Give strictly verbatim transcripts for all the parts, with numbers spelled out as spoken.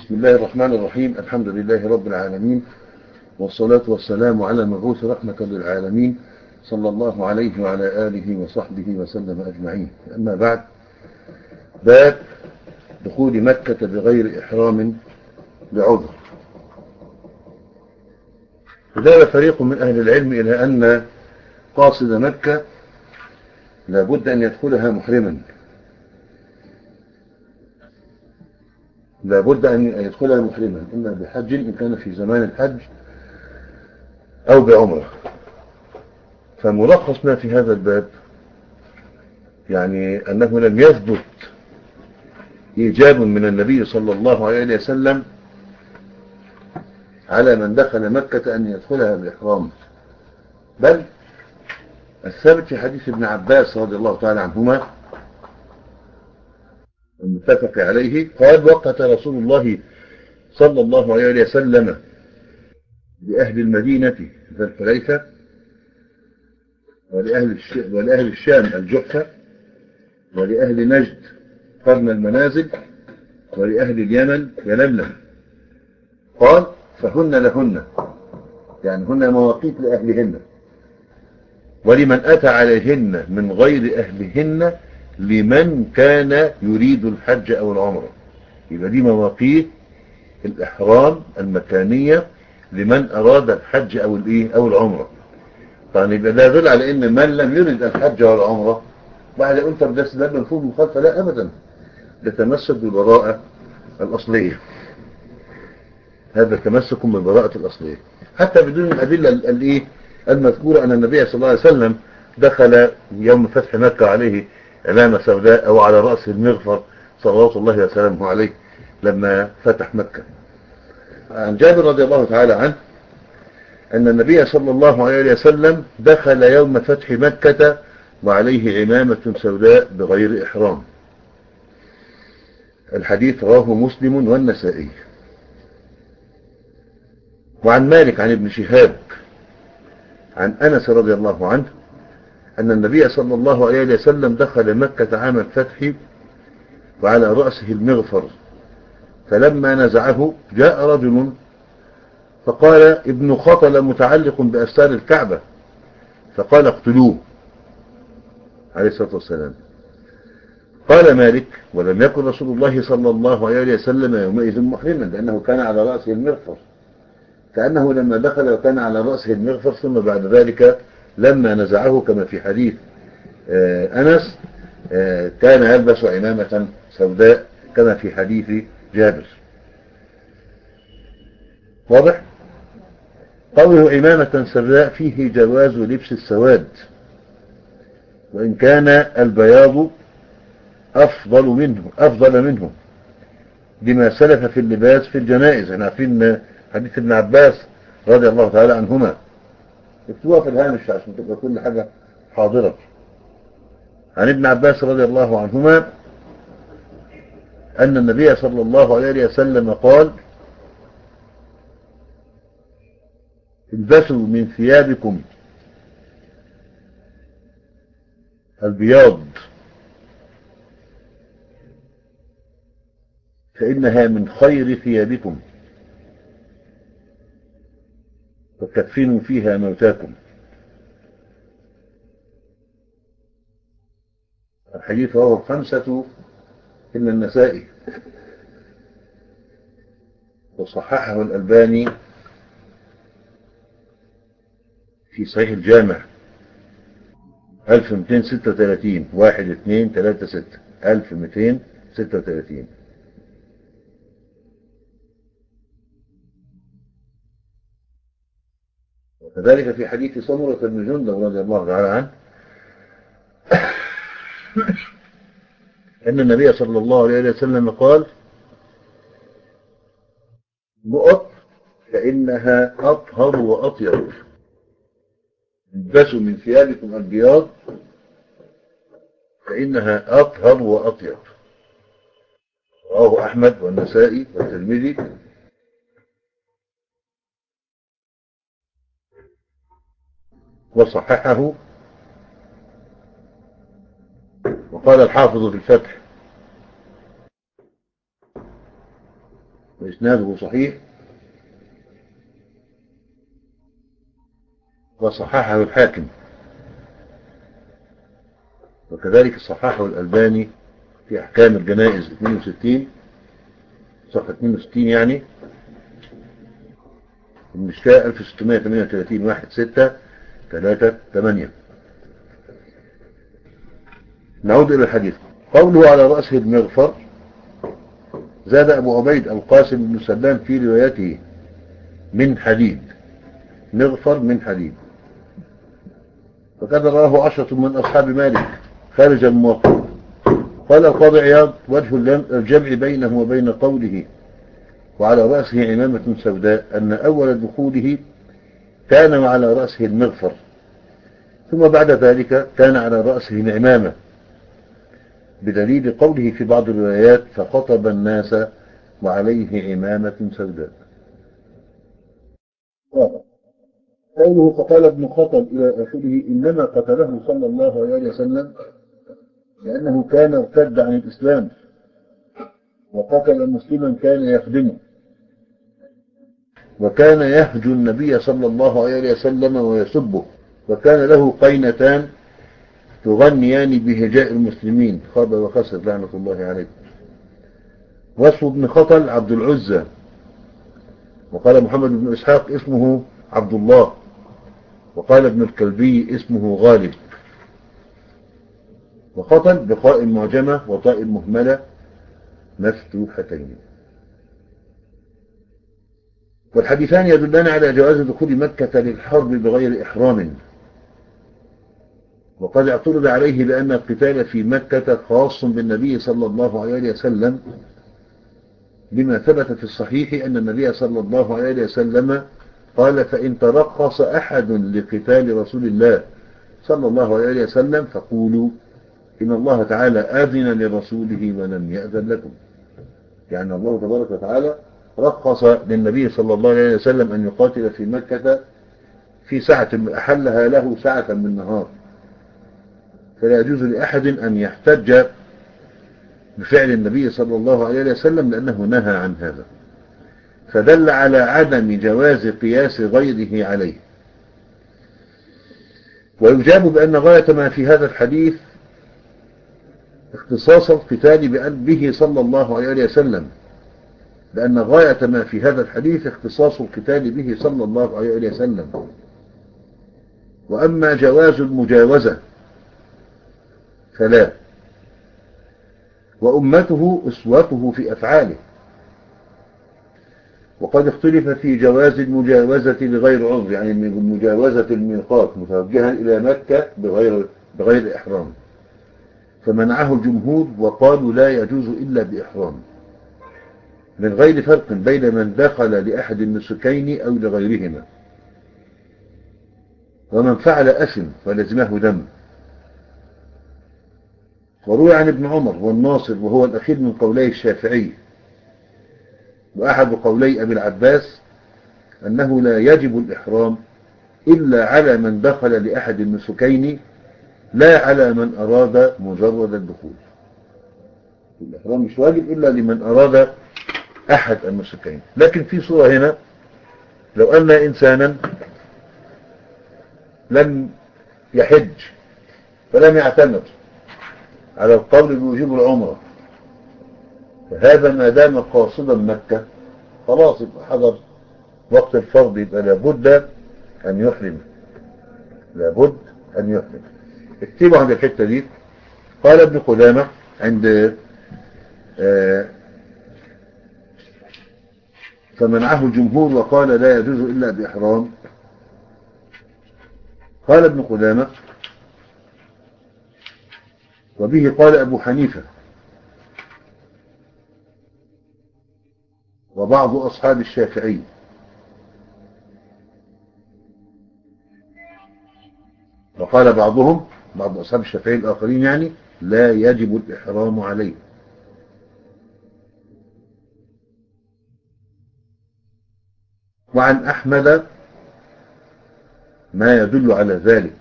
بسم الله الرحمن الرحيم. الحمد لله رب العالمين، والصلاة والسلام على المبعوث رحمة للعالمين صلى الله عليه وعلى آله وصحبه وسلم أجمعين. أما بعد، باب دخول مكة بغير إحرام بعذر. ذهب فريق من أهل العلم إلى أن قاصد مكة لابد أن يدخلها محرما، لابد أن يدخلها محرما، إما بحج إن كان في زمان الحج أو بعمرة. فملخص ما في هذا الباب يعني أنه لم يثبت إيجاب من النبي صلى الله عليه وسلم على من دخل مكة أن يدخلها بإحرام، بل الثابت في حديث ابن عباس رضي الله تعالى عنهما المتفق عليه قال: وقت رسول الله صلى الله عليه وسلم لأهل المدينة ذا الحليفة، ولأهل, الش... ولأهل الشام الجحفة، ولأهل نجد قرن المنازل، ولأهل اليمن يلملم. قال: فهن لهن، يعني هن مواقيت لأهلهن، ولمن أتى عليهن من غير أهلهن لمن كان يريد الحج أو العمرة. يبقى دي مواقيت الإحرام المكانية لمن أراد الحج أو الإيه أو العمرة. طبعا يبقى ده يدل على إن من لم يرد الحج أو العمرة بعد يقول طب ده سبب مفهوم مخالفة. لا أبدا، يتمسك بالبراءة الأصلية. هذا تمسك بالبراءة الأصلية حتى بدون الأدلة الإيه المذكورة أن النبي صلى الله عليه وسلم دخل يوم فتح مكة عليه علامة سوداء أو على رأسه المغفر صلوات الله وسلامه عليه لما فتح مكة. عن جابر رضي الله تعالى عنه أن النبي صلى الله عليه وسلم دخل يوم فتح مكة وعليه عمامة سوداء بغير إحرام. الحديث رواه مسلم والنسائي. وعن مالك عن ابن شهاب عن أنس رضي الله عنه أن النبي صلى الله عليه وسلم دخل مكة عام الفتح وعلى رأسه المغفر، فلما نزعه جاء رجل فقال: ابن خطل متعلق بأستار الكعبة، فقال: اقتلوه عليه الصلاة والسلام. قال مالك: ولم يكن رسول الله صلى الله عليه وسلم يومئذ محرما، لأنه كان على رأسه المغفر، كأنه لما دخل وكان على رأسه المغفر ثم بعد ذلك لما نزعه كما في حديث أنس كان يلبس عمامة سوداء كما في حديث جابر. واضح؟ قوله عمامة سوداء فيه جواز لبس السواد، وإن كان البياض أفضل منه أفضل منه لما سلف في اللباس في الجنائز. احنا عارفين حديث ابن عباس رضي الله تعالى عنهما، اكتبوها في الهامش عشان تبقى كل حاجة حاضرة. عن ابن عباس رضي الله عنهما أن النبي صلى الله عليه وسلم قال: البسوا من ثيابكم البياض فإنها من خير ثيابكم، وتكفنوا فيها موتاكم. الحديث رواه الخمسة إلا النسائي، وصححه الألباني في صحيح الجامع ألف ومئتين وستة وثلاثين واحد اثنين ثلاثة ستة ألف ومئتين وستة وثلاثين. وكذلك في حديث سمرة بن جندب رضي الله تعالى عنه أن النبي صلى الله عليه وسلم قال: نقط فإنها أطهر وأطيب، البسوا من ثيابكم البياض فإنها أطهر وأطيب. رواه أحمد والنسائي والترمذي. وصححه. وقال الحافظ في الفتح: وإسناده صحيح، وصححه الحاكم، وكذلك صححه الألباني في أحكام الجنائز اثنين وستين صفحة اثنين وستين يعني، المشكاة ألف وستمائة وثمانية وثلاثين واحد ستة ثلاثة ثمانية. نعود إلى الحديث. قوله على رأسه المغفر، زاد أبو عبيد القاسم بن سلام في روايته من حديد، مغفر من حديد، وكذا رواه عشرة من أصحاب مالك خارج الموطأ. قال القاضي عياض: وجه الجمع بينه وبين قوله وعلى رأسه عمامة سوداء أن أول دخوله كان وعلى رأسه المغفر، ثم بعد ذلك كان على رأسه العمامة، بدليل قوله في بعض الروايات: فخطب الناس وعليه عمامة سوداء. قوله فقال ابن خطب إلى آخره إنما قتله صلى الله عليه وسلم لأنه كان ارتد عن الإسلام وقتل مسلما كان يخدمه، وكان يهجو النبي صلى الله عليه وسلم ويسبه، وكان له قينتان تغنيان بهجاء المسلمين، خاب وخسر لعنة الله عليه. واسم ابن خطل عبد العزة، وقال محمد بن إسحاق اسمه عبد الله، وقال ابن الكلبي اسمه غالب. وخطل بقاء معجمة وطاء مهملة مفتوحتين. والحديثان يدلان على جواز دخول مكة للحرب بغير إحرام، وقد اعترض عليه بأن القتال في مكة خاص بالنبي صلى الله عليه وسلم، بما ثبت في الصحيح أن النبي صلى الله عليه وسلم قال: فإن ترخص أحد لقتال رسول الله صلى الله عليه وسلم فقولوا إن الله تعالى آذن لرسوله ولم يأذن لكم. يعني الله تبارك وتعالى رخص للنبي صلى الله عليه وسلم أن يقاتل في مكة في ساعة أحلها له ساعة من النهار، فلا يجوز لأحد أن يحتج بفعل النبي صلى الله عليه وسلم لأنه نهى عن هذا، فدل على عدم جواز قياس غيره عليه. ويجاب بأن غاية ما في هذا الحديث اختصاص القتال به صلى الله عليه وسلم، لأن غاية ما في هذا الحديث اختصاص القتال به صلى الله عليه وسلم. وأما جواز المجاوزة فلا، وأمته أسوته في أفعاله. وقد اختلف في جواز المجاوزة لغير عذر، يعني مجاوزة الميقات متوجها إلى مكة بغير, بغير إحرام، فمنعه الجمهور وقالوا لا يجوز إلا بإحرام، من غير فرق بين من دخل لأحد النسكين أو لغيرهما. ومن فعل أثم ولزمه دم. وروي عن ابن عمر والناصر، وهو الأخير من قولي الشافعي وأحد قولي أبي العباس، أنه لا يجب الإحرام إلا على من دخل لأحد النسكين لا على من أراد مجرد الدخول. الإحرام مش واجب إلا لمن أراد أحد النسكين. لكن في صورة هنا، لو أن إنسانا لم يحج فلم يعتمر على القول بوجوب العمرة، فهذا ما دام قاصدا مكة خلاص يبقى حضر وقت الفرض، يبقى لابد أن يحرم، لابد أن يحرم. اكتبوا عند الحتة دي. قال ابن قدامة عند آه فمنعه الجمهور وقال لا يجوز إلا بإحرام. قال ابن قدامة: وبه قال أبو حنيفة وبعض أصحاب الشافعي. وقال بعضهم، بعض أصحاب الشافعي الآخرين يعني، لا يجب الإحرام عليه. وعن أحمد ما يدل على ذلك.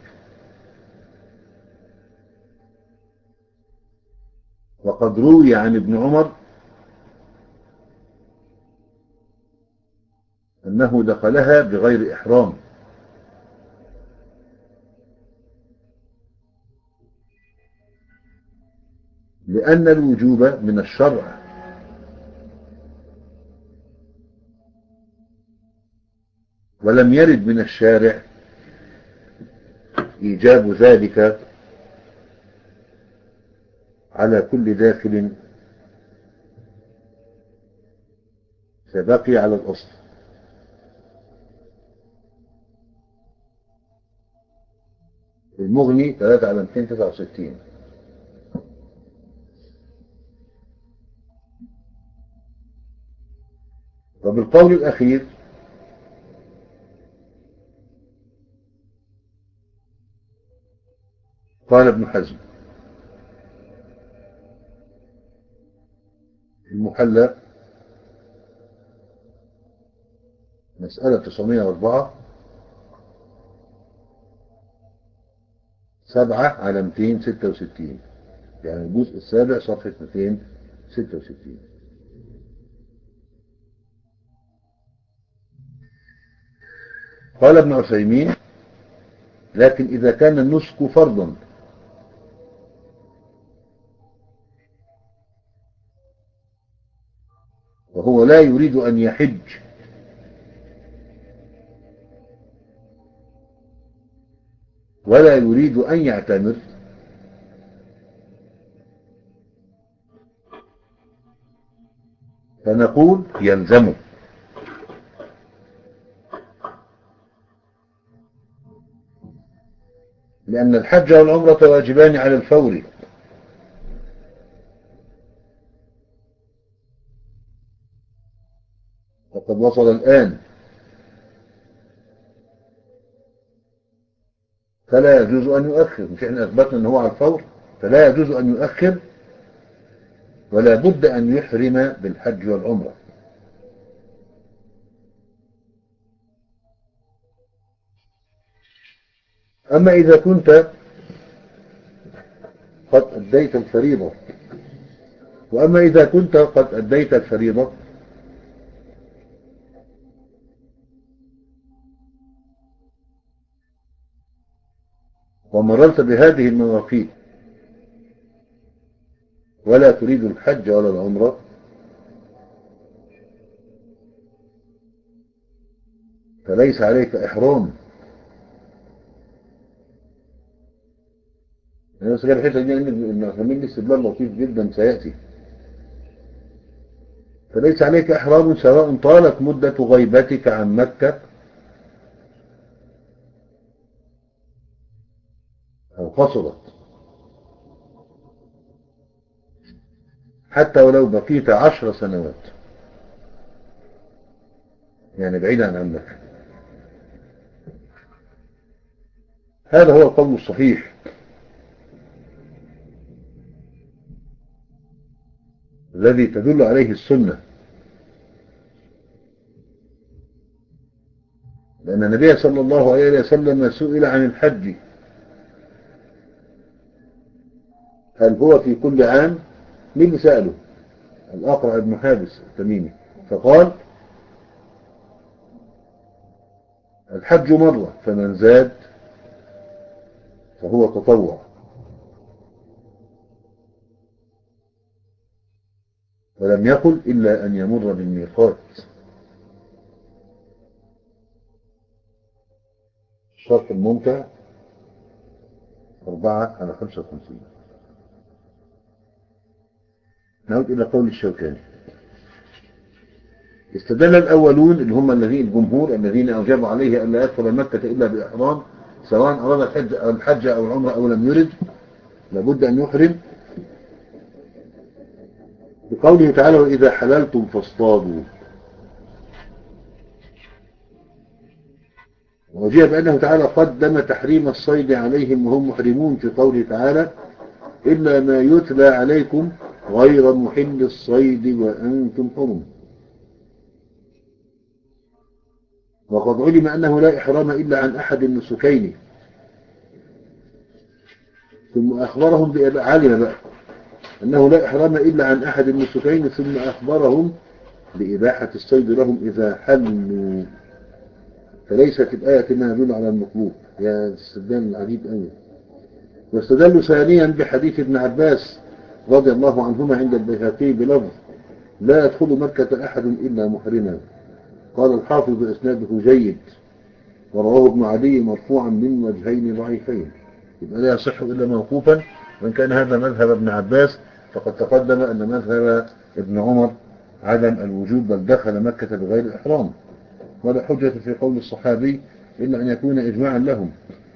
وقد روي عن ابن عمر أنه دخلها بغير إحرام، لأن الوجوب من الشرع، ولم يرد من الشارع إيجاب ذلك على كل داخل، فبقي على الأصل. المغني ثلاثة على مئتين وتسعة وستين. وبالقول الأخير قال ابن حزم: المحلى مسألة تسعمائة وأربعة، سبعة على مئتين وستة وستين، يعني الجزء السابع صفحة مئتين وستة وستين. قال ابن عثيمين: لكن إذا كان النسك فرضا وهو لا يريد أن يحج ولا يريد أن يعتمر، فنقول يلزمه، لأن الحج والعمرة واجبان على الفور، وقد وصل الآن، فلا يجوز أن يؤخر. مش احنا أثبتنا أنه هو على الفور، فلا يجوز أن يؤخر، ولا بد أن يحرم بالحج والعمرة. أما إذا كنت قد أديت الفريضة وأما إذا كنت قد أديت الفريضة ومررت بهذه المواقيت ولا تريد الحج ولا العمرة، فليس عليك إحرام. أنا بس قال الحتة دي إن فمين استدلال لطيف جدا سيأتي. فليس عليك إحرام سواء طالت مدة غيبتك عن مكة أو قصرت، حتى ولو بقيت عشر سنوات، يعني بعيدا عن مكة. هذا هو القول الصحيح الذي تدل عليه السنة، لأن النبي صلى الله عليه وسلم سئل عن الحج هل هو في كل عام؟ مين اللي سأله؟ الأقرع بن حابس التميمي، فقال: الحج مرة، فمن زاد فهو تطوع. ولم يقل إلا أن يمر بالميقات. الشرط الممتع أربعة على خمسة وخمسين. نعود إلى قول الشوكاني: استدل الأولون اللي هم الذين الجمهور الذين أوجبوا عليه أن لا يدخل مكة إلا بإحرام، سواء أراد الحج أو الحج أو العمرة أو لم يرد، لابد أن يحرم، بقوله تعالى: وإذا حللتم فاصطادوا. وجاء بأنه تعالى قدم تحريم الصيد عليهم وهم محرمون في قوله تعالى: إلا ما يتلى عليكم غير محل الصيد وأنتم حرم. وقد علم أنه لا إحرام إلا عن أحد النسكين، ثم أخبرهم علم بقى أنه لا إحرام إلا عن أحد النسكين ثم أخبرهم لإباحة الصيد لهم إذا حلوا، فليست الآية ما يدل على المطلوب. يا السدان العجيب أوي. واستدلوا ثانيا بحديث ابن عباس رضي الله عنهما عند البيهقي بلفظ لا يدخل مكة أحد إلا محرما. قال الحافظ إسناده جيد، ورواه ابن عدي مرفوعا من وجهين ضعيفين. يبقى لا يصح إلا موقوفا، وإن كان هذا مذهب ابن عباس فقد تقدم أن مذهب ابن عمر عدم الوجوب، بل دخل مكة بغير إحرام، ولا حجة في قول الصحابي إلا أن يكون إجماعا لهم.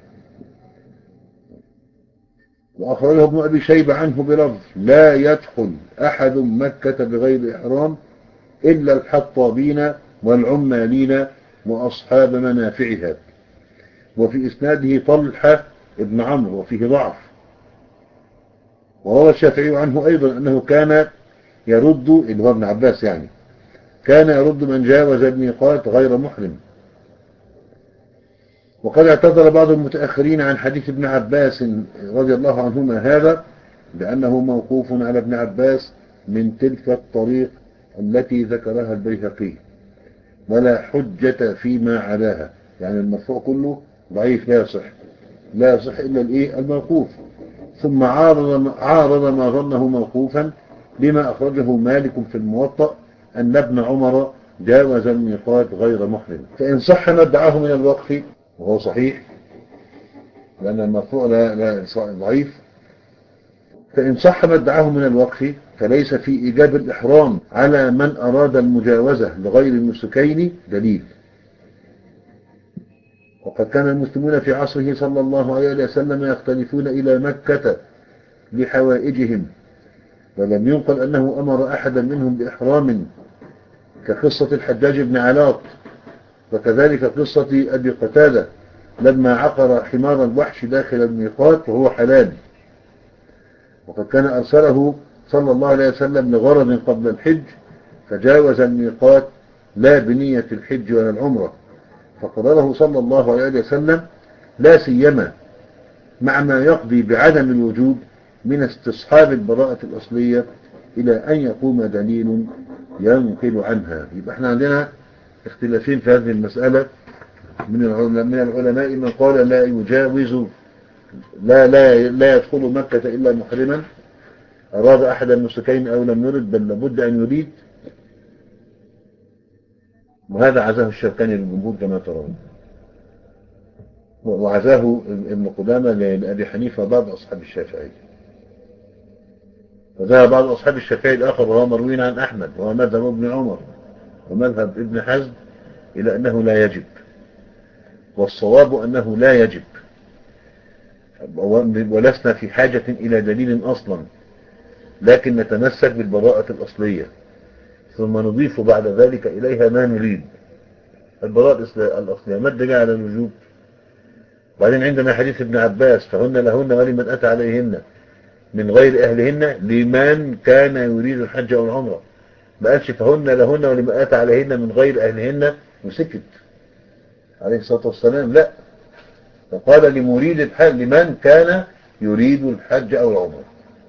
وأخرجه ابن أبي شيبة عنه بلفظ لا يدخل أحد مكة بغير إحرام إلا الحطابين والعمالين وأصحاب منافعها. وفي إسناده طلحة ابن عمرو وفيه ضعف. وروى الشافعي عنه أيضا أنه كان يرد، اللي هو ابن عباس يعني، كان يرد من جاوز الميقات غير محرم. وقد اعتذر بعض المتأخرين عن حديث ابن عباس رضي الله عنهما هذا لأنه موقوف على ابن عباس من تلك الطريق التي ذكرها البيهقي، ولا حجة فيما عداها. يعني المرفوع كله ضعيف لا يصح، لا يصح إلا الإيه الموقوف. ثم عارض عارض ما ظنه موقوفا بما أخرجه مالك في الموطأ أن ابن عمر جاوز الميقات غير محرم. فإن صح ما ادعاه من الوقف، وهو صحيح لأن المرفوع لا لا ضعيف، فإن صح ما ادعاه من الوقف فليس في إيجاب الإحرام على من أراد المجاوزة لغير النسكين دليل. وقد كان المسلمون في عصره صلى الله عليه وسلم يختلفون إلى مكة لحوائجهم، ولم ينقل أنه أمر أحدا منهم بإحرام، كقصة الحجاج بن علاط، وكذلك قصة أبي قتادة لما عقر حمار الوحش داخل الميقات وهو حلال. وقد كان أرسله صلى الله عليه وسلم لغرض قبل الحج فجاوز الميقات لا بنية الحج ولا العمرة، فقرره صلى الله عليه وسلم لا سيما مع ما يقضي بعدم الوجوب من استصحاب البراءة الأصلية إلى أن يقوم دليل ينقل عنها. يبقى احنا عندنا اختلافين في هذه المسألة من العلماء. من العلماء من قال لا يجاوز لا لا لا يدخل مكة إلا محرما أراد أحد النسكين أو لم يرد، بل لابد أن يريد، وهذا عزاه الشوكاني للجمهور كما ترون، وعزاه ابن قدامة لأبي حنيفة بعض أصحاب الشافعي. وذهب بعض أصحاب الشافعي الآخر وهو مروي عن أحمد وهو مذهب ابن عمر ومذهب ابن حزم إلى أنه لا يجب، والصواب أنه لا يجب، ولسنا في حاجة إلى دليل أصلا، لكن نتمسك بالبراءة الأصلية ثم نضيف بعد ذلك إليها ما نريد. البراءة الأصلية ما الدليل على الوجوب؟ وبعدين عندنا حديث ابن عباس فهن لهن ولمن أتى عليهن من غير أهلهن لمن كان يريد الحج أو العمرة. ما قالش فهن لهن ولمن أتى عليهن من غير أهلهن وسكت عليه الصلاة والسلام، لا، فقال لمريد الحج لمن كان يريد الحج أو العمرة.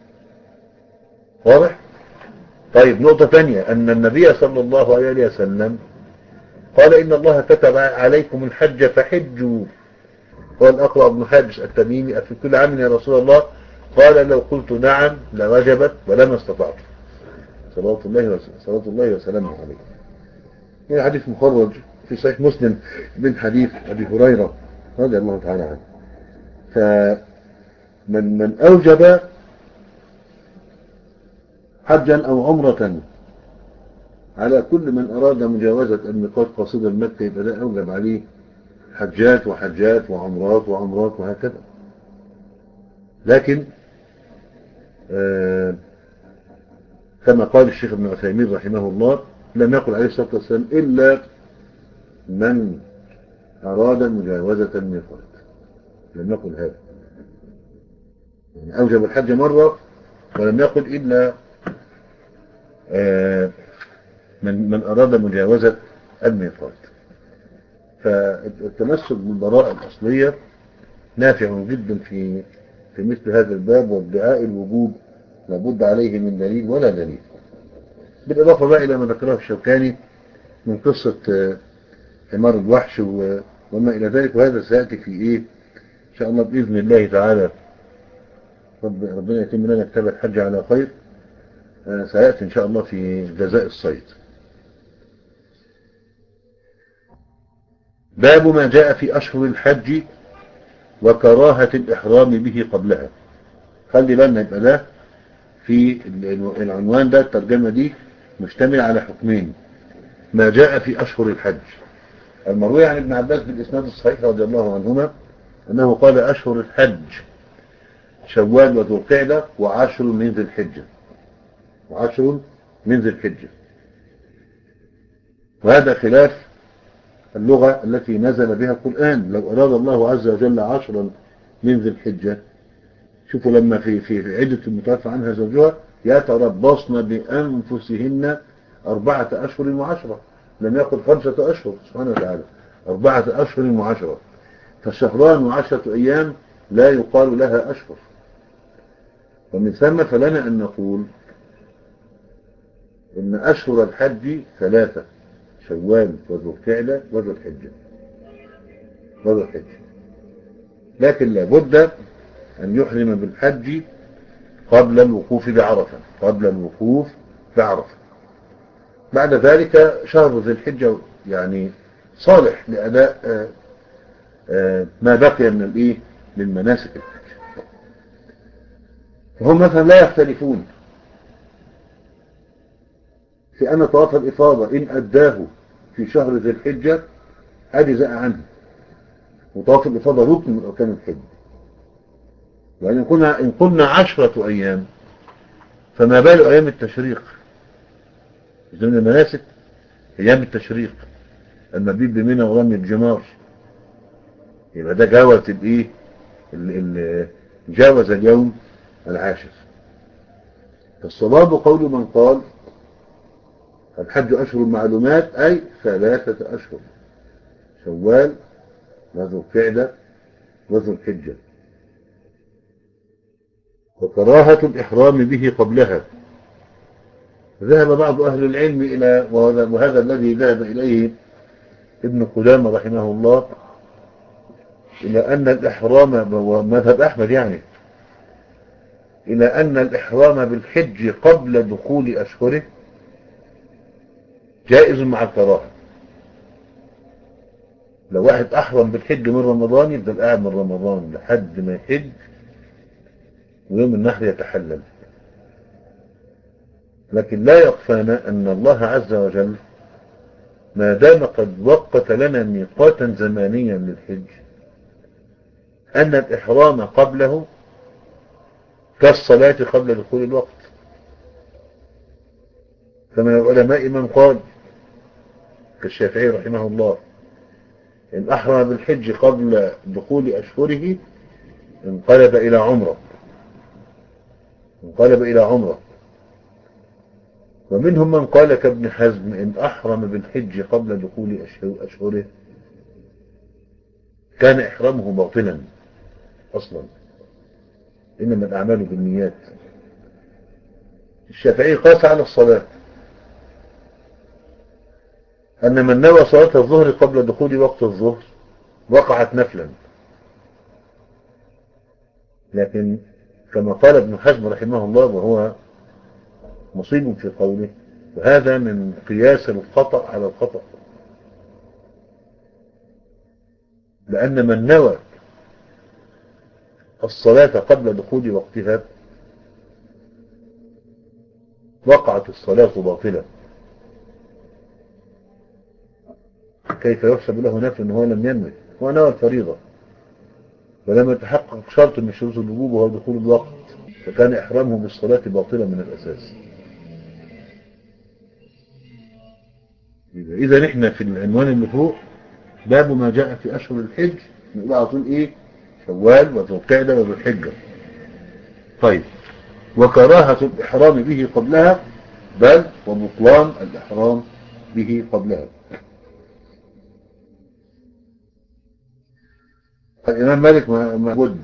واضح؟ طيب نقطة ثانية، أن النبي صلى الله عليه وسلم قال إن الله كتب عليكم الحج فحجوا. قال أقرأ بن حابس التميمي في كل عام يا رسول الله؟ قال لو قلت نعم لوجبت ولما استطعت، صلوات الله صلوات الله وسلامه عليه. هنا حديث مخرج في صحيح مسلم من حديث أبي هريرة رضي الله تعالى عنه. فمن من أوجب حجا أو عمرة على كل من أراد مجاوزة الميقات قاصدا مكة يبقى ده أوجب عليه حجات وحجات وعمرات وعمرات وهكذا. لكن آه كما قال الشيخ ابن عثيمين رحمه الله لم يقل عليه الصلاة والسلام إلا من أراد مجاوزة الميقات، لم يقل هذا، يعني أوجب الحج مرة ولم يقل إلا آه من من أراد مجاوزة الميقات. فالتمسك بالبراءة الأصلية نافع جدا في في مثل هذا الباب، وادعاء الوجوب لابد عليه من دليل ولا دليل. بالإضافة بقى إلى ما ذكره الشوكاني من قصة آه، حمار الوحش و- وما إلى ذلك، وهذا سيأتي في إيه إن شاء الله بإذن الله تعالى. رب ربنا يتم لنا كتاب الحج على خير. آه، سيأتي إن شاء الله في جزاء الصيد. باب ما جاء في أشهر الحج وكراهة الإحرام به قبلها. خلي بالنا يبقى ده في ال- العنوان ده، الترجمة دي مشتمل على حكمين: ما جاء في أشهر الحج. المروي عن ابن عباس بالإسناد الصحيح رضي الله عنهما أنه قال: أشهر الحج شوال وذو القعدة وعشر من ذي الحجة، وعشر من ذي الحجة. وهذا خلاف اللغة التي نزل بها القرآن. لو أراد الله عز وجل عشرا من ذي الحجة، شوفوا لما في في عدة المتوفى عنها زوجها يتربصن بأنفسهن أربعة أشهر وعشرة، لم يقل خمسة أشهر سبحانه وتعالى، أربعة أشهر وعشرة. فشهران وعشرة أيام لا يقال لها أشهر. ومن ثم فلنا أن نقول إن أشهر الحج ثلاثة: شوال وذو القعدة وذو الحجة، وذو الحجة. لكن لابد أن يحرم بالحج قبل الوقوف بعرفة، قبل الوقوف بعرفة. بعد ذلك شهر ذي الحجة يعني صالح لأداء آه، آه، ما بقي من الإيه من مناسك الحج. فهم مثلا لا يختلفون في أن طواف الإفاضة إن أداه في شهر ذي الحجة أجزأ عنه، وطواف الإفاضة ركن من أركان الحج. وإن قلنا إن قلنا عشرة أيام فما بال أيام التشريق ضمن المناسك؟ أيام التشريق المبيت بمنى ورمي الجمار، يبقى ده جاوز الإيه ال- ال- جاوز اليوم العاشر. فالصواب قول من قال الحج أشهر معلومات، أي ثلاثة أشهر: شوال وذو القعدة وذو الحجة. وكراهة الإحرام به قبلها. ذهب بعض أهل العلم إلى، وهذا, وهذا الذي ذهب إليه ابن قدامة رحمه الله، إلى أن الإحرام، ومذهب أحمد يعني، إلى أن الإحرام بالحج قبل دخول أشهره جائز مع الكراهة. لو واحد أحرم بالحج من رمضان يفضل قاعد من رمضان لحد ما يحج، ويوم النحر يتحلل. لكن لا يخفانا أن الله عز وجل ما دام قد وقت لنا ميقاتا زمانيا للحج، أن الإحرام قبله كالصلاة قبل دخول الوقت. فمن العلماء من قال كالشافعي رحمه الله: إن أحرم بالحج قبل دخول أشهره انقلب إلى عمره، انقلب إلى عمره. ومنهم من قال كابن حزم: إن أحرم بالحج قبل دخول أشهره كان إحرامه باطلا أصلا، إنما الأعمال بالنيات. الشافعي قاس على الصلاة أن من نوى صلاة الظهر قبل دخول وقت الظهر وقعت نفلا. لكن كما قال ابن حزم رحمه الله، وهو مصيب في قوله، وهذا من قياس الخطأ على الخطأ، لأن من نوى الصلاة قبل دخول وقتها وقعت الصلاة باطلة. كيف يحسب له نفل وهو لم ينوي؟ هو نوى الفريضة ولم يتحقق شرط من شروط الوجوب وهو دخول الوقت، فكان إحرامه بالصلاة باطلة من الأساس. إذا نحن في العنوان اللي فوق باب ما جاء في أشهر الحج، نقول على طول إيه؟ شوال وذو القعدة وذو الحجة. طيب، وكراهة الإحرام به قبلها، بل وبطلان الإحرام به قبلها. الإمام مالك ما بد،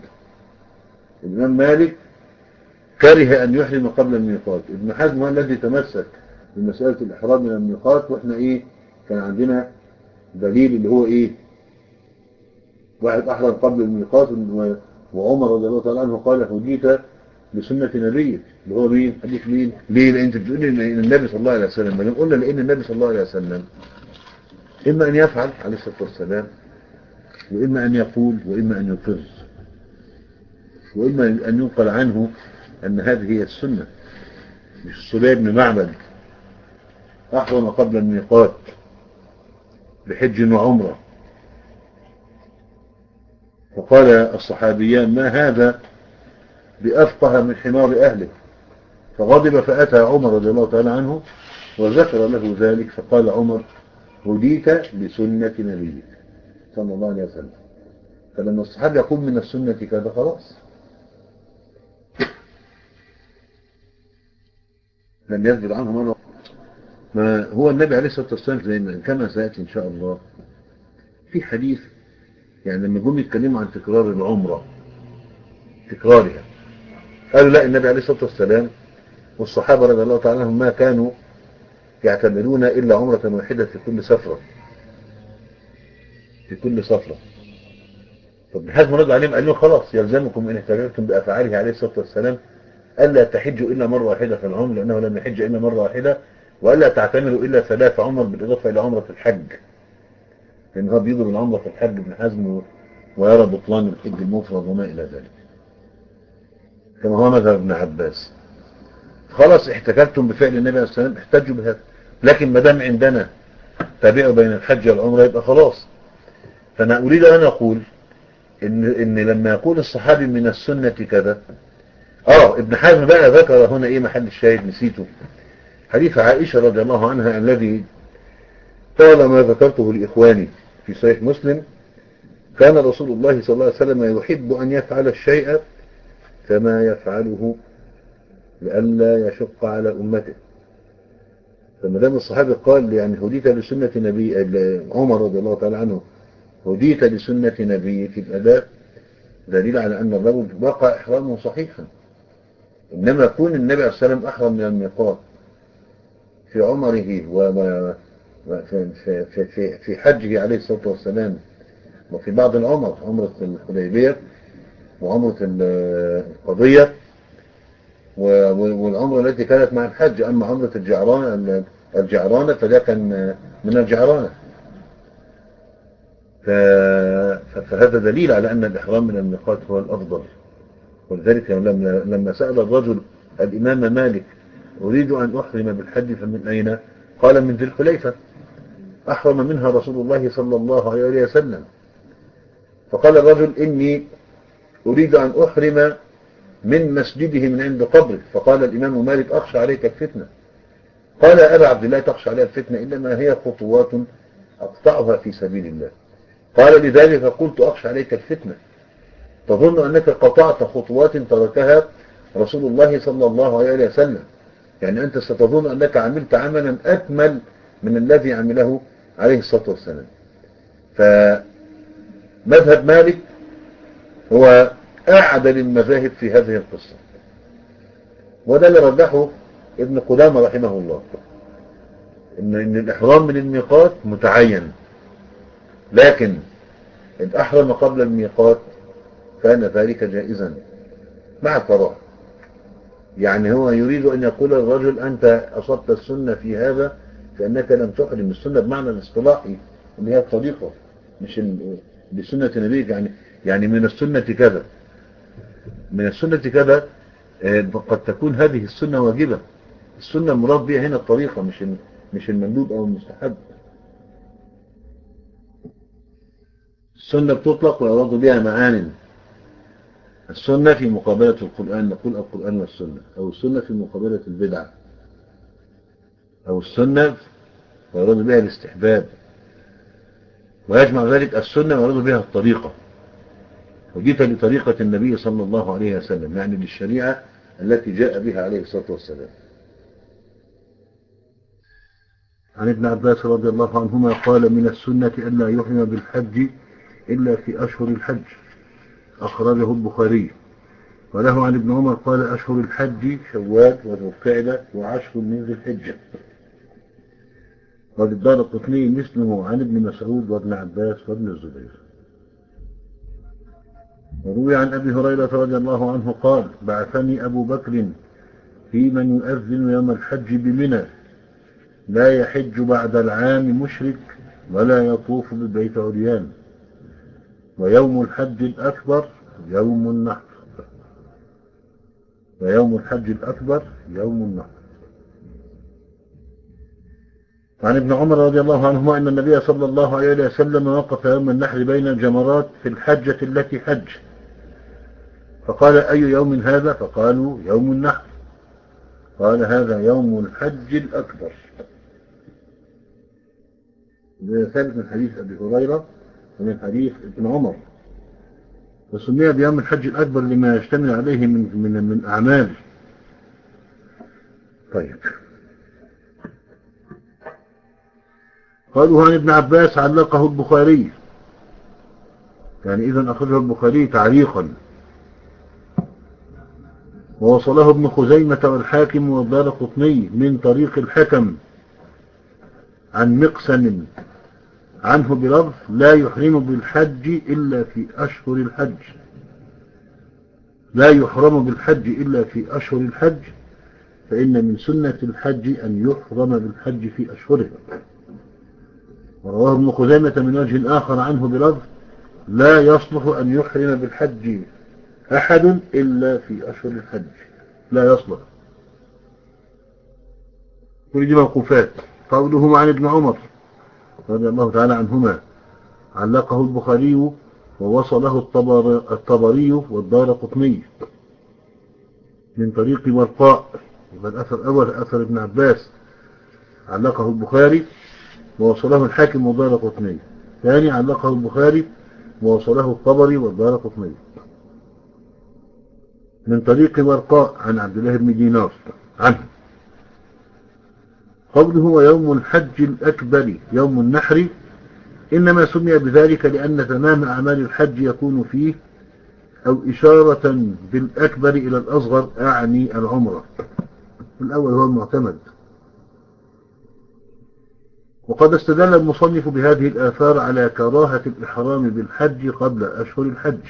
الإمام مالك كره أن يحرم قبل الميقات. ابن حزم هو الذي تمسك في مسألة الإحرام من الميقات، وإحنا إيه كان عندنا دليل اللي هو إيه واحد أحرم قبل الميقات، وعمر رضي الله تعالى عنه قال هديت بسنة نبيك، اللي هو مين؟ حديث مين؟ ليه؟ لأن أنت بتقول لي إن النبي صلى الله عليه وسلم، ما قلنا لأن النبي صلى الله عليه وسلم إما أن يفعل عليه الصلاة والسلام، وإما أن يقول، وإما أن يقر، وإما أن ينقل عنه أن هذه هي السنة. مش الصبي بن معبد أحرم قبل الميقات بحج وعمرة، وقال الصحابيان ما هذا بأفقه من حمار أهله، فغضب فأتى عمر رضي الله تعالى عنه وذكر له ذلك، فقال عمر هديت بسنة نبيك صلى الله عليه وسلم. فلما الصحابي يقول من السنة كذا خلاص لم يثبت عنه مرة. ما هو النبي عليه الصلاة والسلام زي ما كما سيأتي إن شاء الله في حديث، يعني لما جم يتكلموا عن تكرار العمرة تكرارها، قالوا لا، النبي عليه الصلاة والسلام والصحابة رضي الله تعالى عنهم ما كانوا يعتمرون إلا عمرة واحدة في كل سفرة في كل سفرة. فابن حزم رد عليهم قال لهم خلاص يلزمكم إن احتججتم بأفعاله عليه الصلاة والسلام ألا تحجوا إلا مرة واحدة في العمر، لأنه لم يحج إلا مرة واحدة، وألا تعتمروا إلا ثلاث عمر بالإضافة إلى عمرة الحج، لأنه هو بيضرب العمرة في الحج ابن حزم ويرى بطلان الحج المفرد وما إلى ذلك، كما هو مذهب ابن عباس. خلاص احتجتم بفعل النبي عليه الصلاة والسلام احتجوا بهذا، لكن ما دام عندنا تابعوا بين الحج والعمرة يبقى خلاص. فأنا أريد أن أقول إن, إن لما يقول الصحابي من السنة كذا، آه ابن حزم بقى ذكر هنا إيه محل الشاهد نسيته، حديث عائشة رضي الله عنها الذي طالما ذكرته لإخواني في صحيح مسلم، كان رسول الله صلى الله عليه وسلم يحب أن يفعل الشيء كما يفعله لئلا يشق على أمته. فما دام الصحابي قال يعني هديت لسنة نبي عمر رضي الله تعالى عنه هديت لسنة نبيك، يبقى ده دليل على أن الرجل وقع إحرامه صحيحا. إنما يكون النبي عليه الصلاة والسلام أحرم من الميقات في عمره وفي في في في في حجه عليه الصلاة والسلام، وفي بعض العمر، عمرة الحديبية وعمرة القضية والعمرة التي كانت مع الحج. أما عمرة الجعرانة الجعرانة فده كان من الجعرانة. فهذا دليل على أن الإحرام من الميقات هو الأفضل. ولذلك لما لما سأل الرجل الإمام مالك أريد أن أحرم بالحج فمن أين؟ قال من ذي الحليفة، أحرم منها رسول الله صلى الله عليه وسلم. فقال الرجل إني أريد أن أحرم من مسجده من عند قبره. فقال الإمام مالك أخشى عليك الفتنة. قال أبا عبد الله تخشى عليها الفتنة إنما هي خطوات أقطعها في سبيل الله. قال لذلك قلت أخشى عليك الفتنة، تظن أنك قطعت خطوات تركها رسول الله صلى الله عليه وسلم، يعني أنت ستظن أنك عملت عملا أكمل من الذي عمله عليه الصلاة والسلام. فمذهب مالك هو أعدل المذاهب في هذه القصة، وده اللي رجحه ابن قدامة رحمه الله، إن, إن الإحرام من الميقات متعين، لكن إن أحرم قبل الميقات كان ذلك جائزا مع الكراهة. يعني هو يريد أن يقول الرجل أنت أصبت السنة في هذا فإنك لم تحرم. السنة بمعنى الاصطلاحي اللي هي الطريقة، مش بسنة نبيك. يعني يعني من السنة كذا، من السنة كذا قد تكون هذه السنة واجبة. السنة المراد بها هنا الطريقة، مش مش المندوب أو المستحب. السنة بتطلق ويراد بها معان. السنة في مقابلة القرآن، نقول القرآن والسنة، أو السنة في مقابلة البدعة، أو السنة ويراد بها الاستحباب، ويجمع ذلك السنة ويراد بها الطريقة. وجيت لطريقة النبي صلى الله عليه وسلم، يعني للشريعة التي جاء بها عليه الصلاة والسلام. عن ابن عباس رضي الله عنهما قال من السنة ألا يحرم بالحج إلا في أشهر الحج، أخرجه البخاري. وله عن ابن عمر قال أشهر الحج شوال وذو القعدة وعشر من ذي الحجة. وللدارقطني مثله عن ابن مسعود وابن عباس وابن الزبير. وروي عن أبي هريرة رضي الله عنه قال: بعثني أبو بكر في من يؤذن يوم الحج بمنى، لا يحج بعد العام مشرك ولا يطوف بالبيت عريان، ويوم الحج الأكبر يوم النحر ويوم الحج الأكبر يوم النحر. عن ابن عمر رضي الله عنهما أن النبي صلى الله عليه وسلم وقف يوم النحر بين الجمرات في الحجة التي حج، فقال: أي يوم هذا؟ فقالوا: يوم النحر. قال: هذا يوم الحج الأكبر. ده ثابت من حديث أبي هريرة ومن حديث ابن عمر، وسمي بيوم الحج الأكبر لما يشتمل عليه من من من أعمال. طيب، قالوا عن ابن عباس علقه البخاري، يعني إذن أخرجه البخاري تعليقا، ووصله ابن خزيمة والحاكم والدارقطني من طريق الحكم عن مقسم عنه بلفظ: لا يحرم بالحج إلا في أشهر الحج لا يحرم بالحج إلا في أشهر الحج فإن من سنة الحج أن يحرم بالحج في أشهره. ورواه ابن خزيمة من وجه آخر عنه بلفظ: لا يصلح أن يحرم بالحج أحد إلا في أشهر الحج. لا يصلح. كل دي موقوفات. قوله عن ابن عمر رضي الله تعالى عنهما علقه البخاري ووصله الطبر الطبري والدارقطني من طريق ورقاء. يبقى الأثر الأول أثر ابن عباس علقه البخاري ووصله الحاكم والدارقطني. ثاني علقه البخاري ووصله الطبري والدارقطني من طريق ورقاء عن عبد الله بن دينار عنه. قوله ويوم الحج الأكبر يوم النحر، إنما سمي بذلك لأن تمام أعمال الحج يكون فيه، أو إشارة بالأكبر إلى الأصغر، أعني العمرة. الأول هو المعتمد. وقد استدل المصنف بهذه الآثار على كراهة الإحرام بالحج قبل أشهر الحج.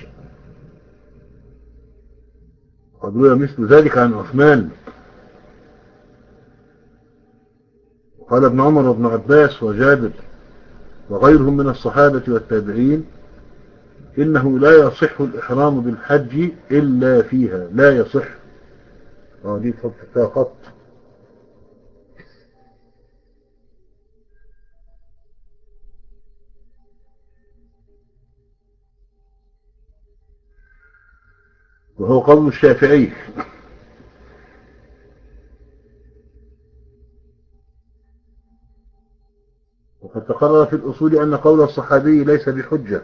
قد روي مثل ذلك عن عثمان. قال ابن عمر وابن عباس وجابر وغيرهم من الصحابة والتابعين: إنه لا يصح الإحرام بالحج إلا فيها. لا يصح. اه دي تحط فيها خط. وهو قول الشافعي. وقد تقرر في الأصول أن قول الصحابي ليس بحجة،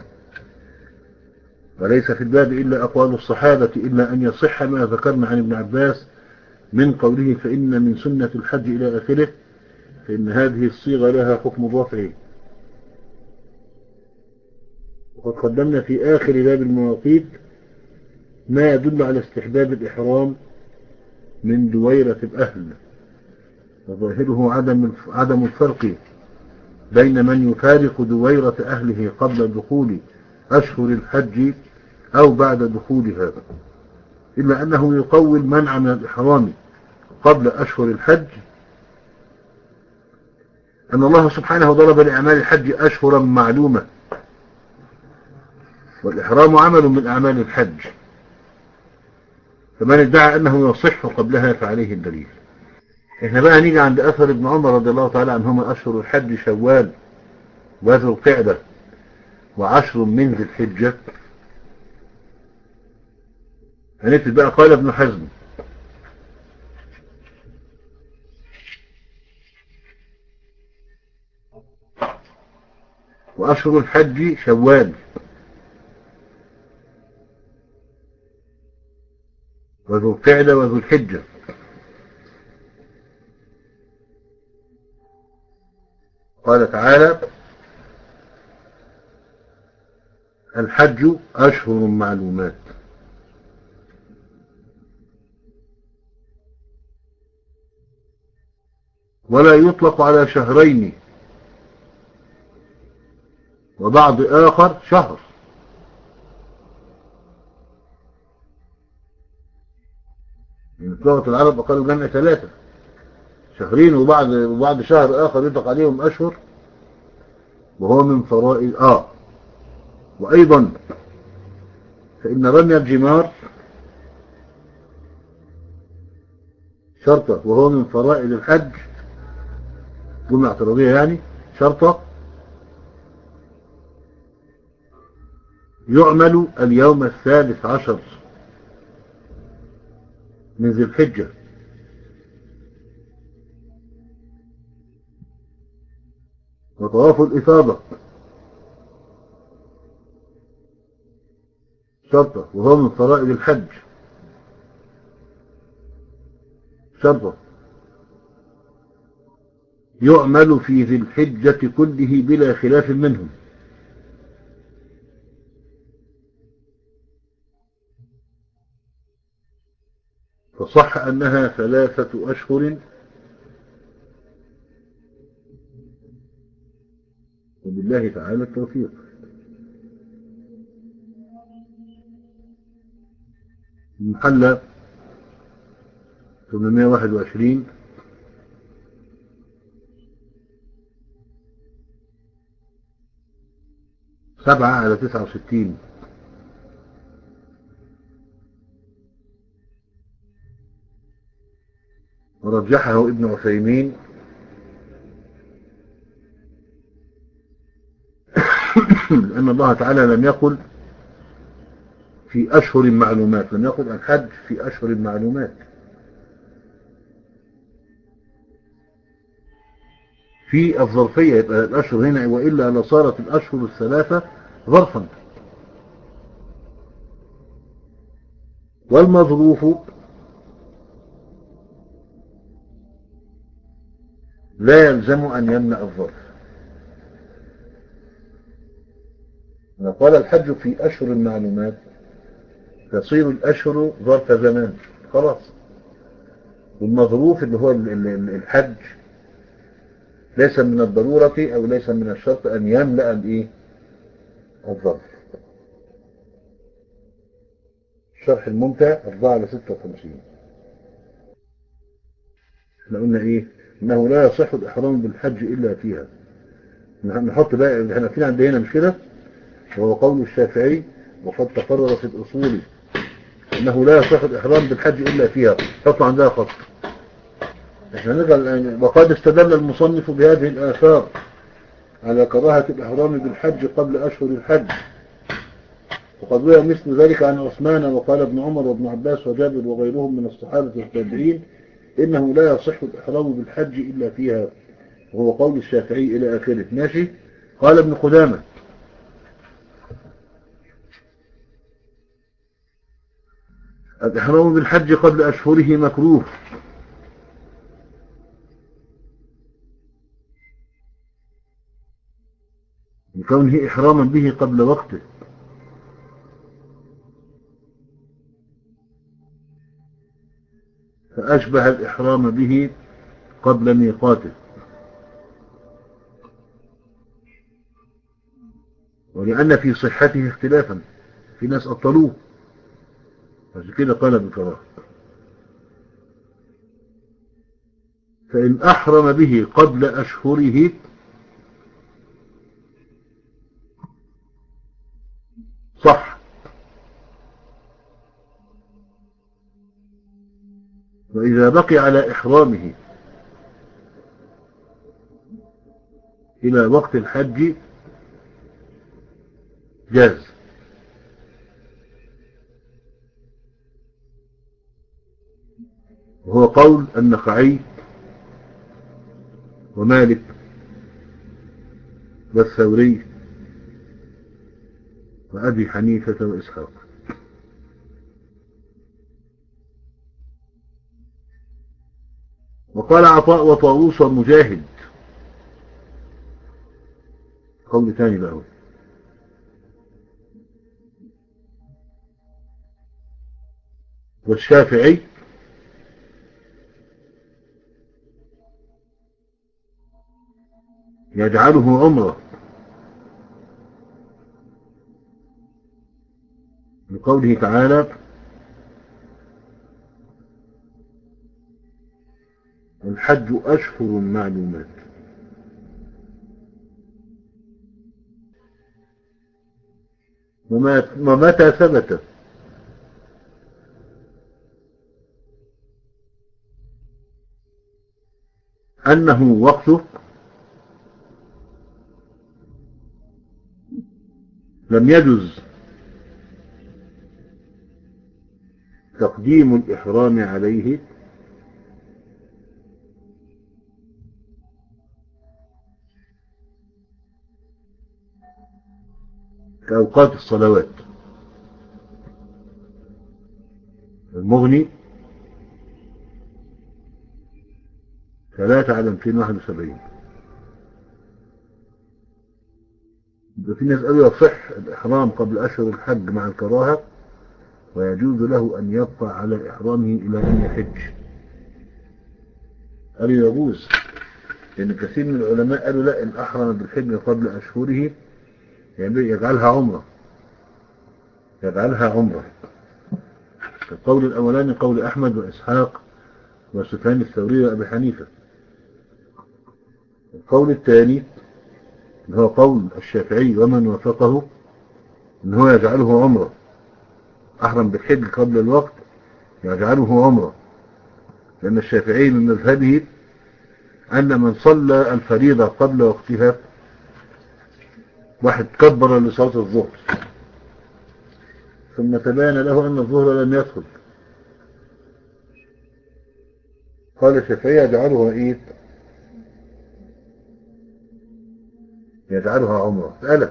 وليس في الباب إلا أقوال الصحابة، إلا أن يصح ما ذكرنا عن ابن عباس من قوله: فإن من سنة الحج إلى آخره، فإن هذه الصيغة لها حكم الرفع. وقد قدمنا في آخر باب المواقيت ما يدل على استحباب الإحرام من دويرة الأهل، وظاهره عدم عدم الفرق بين من يفارق دويرة أهله قبل دخول أشهر الحج أو بعد دخولها، إلا أنه يقول منع من الإحرام قبل أشهر الحج أن الله سبحانه ضرب لأعمال الحج أشهرا معلومة، والإحرام عمل من أعمال الحج، فمن ادعى أنه يصح قبلها فعليه الدليل. احنا بقى نيجي عند أثر ابن عمر رضي الله تعالى عنهما: أشهر الحج شوال وذو القعدة وعشر من ذي الحجة. هنكتب بقى: قال ابن حزم: وأشهر الحج شوال وذو القعدة وذو الحجة. قال تعالى: الحج أشهر معلومات. ولا يطلق على شهرين وبعض آخر شهر. يعني في لغة العرب أقل جمع ثلاثة، شهرين وبعد وبعد شهر آخر يطلق عليهم أشهر، وهو من فرائض آه وأيضا فإن رمي الجمار شرطة، وهو من فرائض الحج، جملة اعتراضية يعني، شرطة يعمل اليوم الثالث عشر من ذي الحجة. وطواف الإفاضة شرطة، وهو من فرائض الحج، شرطة يعمل في ذي الحجة كله بلا خلاف منهم. فصح أنها ثلاثة أشهر، وبالله تعالى التوفيق. المحلى ثمانمائة وواحد وعشرين، سبعة على تسعة وستين. ورجحه ابن عثيمين لأن الله تعالى لم يقل في أشهر معلومات، لم يقل الحج في أشهر معلومات، في الظرفية، يبقى الأشهر هنا وإلا لصارت الأشهر الثلاثة ظرفا. والمظروف لا يلزم أن يمنع الظرف. قال الحج في أشهر المعلومات تصير الأشهر ظرف زمان خلاص. والمظروف اللي هو الحج ليس من الضرورة أو ليس من الشرط أن يملأ الإيه الظرف. الشرح الممتع أربعة على ستة وخمسين. احنا قلنا إيه؟ إنه لا يصح الإحرام بالحج إلا فيها. نحط بقى احنا فين عندنا مش كده؟ وهو قول الشافعي وقد تقرر في الأصول أنه لا يصح الإحرام بالحج إلا فيها. حطوا عندها خط. احنا نقل وقد استدل المصنف بهذه الآثار على كراهة الإحرام بالحج قبل أشهر الحج، وقد روى مثل ذلك عن عثمان وقال ابن عمر وابن عباس وجابر وغيرهم من الصحابة والتابعين إنه لا يصح الإحرام بالحج إلا فيها، وهو قول الشافعي إلى آخره. ماشي. قال ابن قدامة الإحرام بالحج قبل أشهره مكروه، لكونه إحراما به قبل وقته، فأشبه الإحرام به قبل ميقاته. ولأن في صحته اختلافا، في ناس أبطلوه، عشان كده قال بكراهة. فإن أحرم به قبل أشهره صح، وإذا بقي على إحرامه إلى وقت الحج جاز. وهو قول النخعي ومالك والثوري وأبي حنيفة وإسحاق. وقال عطاء وطاووس ومجاهد، قول ثاني بقى، والشافعي يجعله عمره، لقوله تعالى الحج أشهر معلومات. ومتى ثبت أنه وقته لم يجز تقديم الإحرام عليه كأوقات الصلوات. المغني ثلاثة على مئتين وواحد وسبعين. في ناس قالوا يصح الإحرام قبل أشهر الحج مع الكراهة، ويجوز له أن يبقى على إحرامه إلى أن يحج. قالوا يجوز، لأن كثير من العلماء قالوا لا، إن أحرم بالحج قبل أشهره يعني يجعلها عمرة، يجعلها عمرة. القول الأولاني قول أحمد وإسحاق وسفيان الثوري وأبي حنيفة. القول الثاني اللي هو قول الشافعي ومن وافقه إن هو يجعله عمرة، أحرم بالحج قبل الوقت يجعله عمرة، لأن الشافعي من مذهبه أن من صلى الفريضة قبل وقتها، واحد كبر لصلاة الظهر ثم تبين له أن الظهر لم يدخل، قال الشافعي يجعلها إيه؟ يجعلها عمرة. مسألة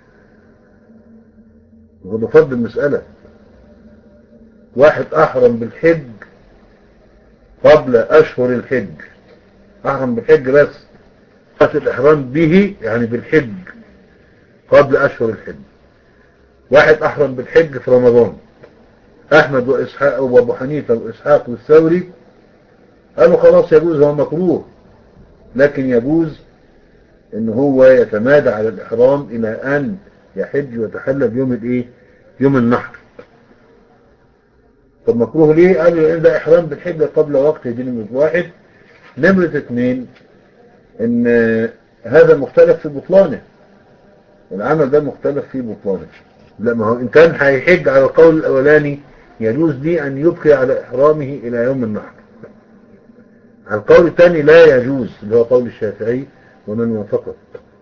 وده فرض المسألة. واحد أحرم بالحج قبل أشهر الحج، أحرم بالحج بس، بس الإحرام به يعني بالحج قبل أشهر الحج. واحد أحرم بالحج في رمضان، أحمد وإسحاق وأبو حنيفة وإسحاق والثوري قالوا خلاص يجوز، هو مكروه لكن يجوز إن هو يتمادى على الإحرام إلى أن يحج ويتحلل بيوم الإيه؟ يوم النحر. طب مكروه ليه؟ قالوا لأن ده إحرام بالحج قبل وقت، دي نمرة واحد. نمرة اثنين إن هذا مختلف في بطلانه، العمل ده مختلف في بطلانه. لا، ما هو إن كان هيحج على القول الأولاني يجوز لي أن يبقي على إحرامه إلى يوم النحر. على القول الثاني لا يجوز، اللي هو قول الشافعي ومن وافقه.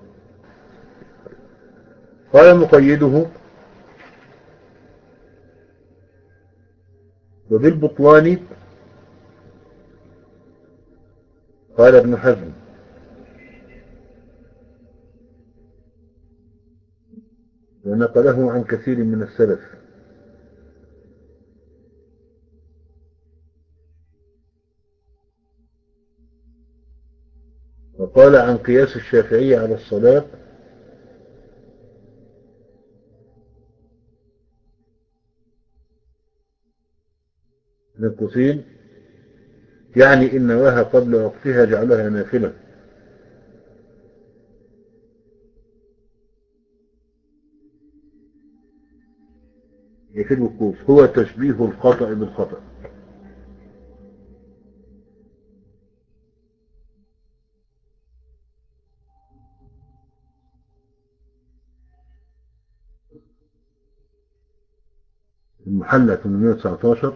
قال مقيده وبالبطلان قال ابن حزم، ونقله عن كثير من السلف. وقال عن قياس الشافعي على الصلاة من قوسين يعني إن نواها قبل وقتها جعلها نافلة. يفيد القوس هو تشبيه الخطأ بالخطأ. المحلى ثمانمائة وتسعتاشر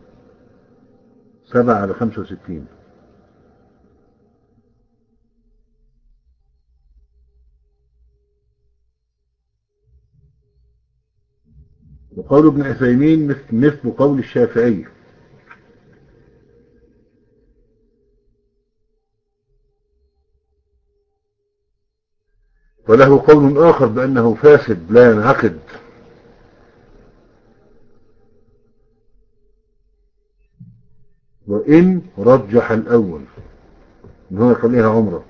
سبعة على خمسة وستين. وقول ابن عثيمين مثل, مثل قول الشافعي. وله قول آخر بأنه فاسد لا ينعقد، وإن رجح الأول إن هو يخليها عمره.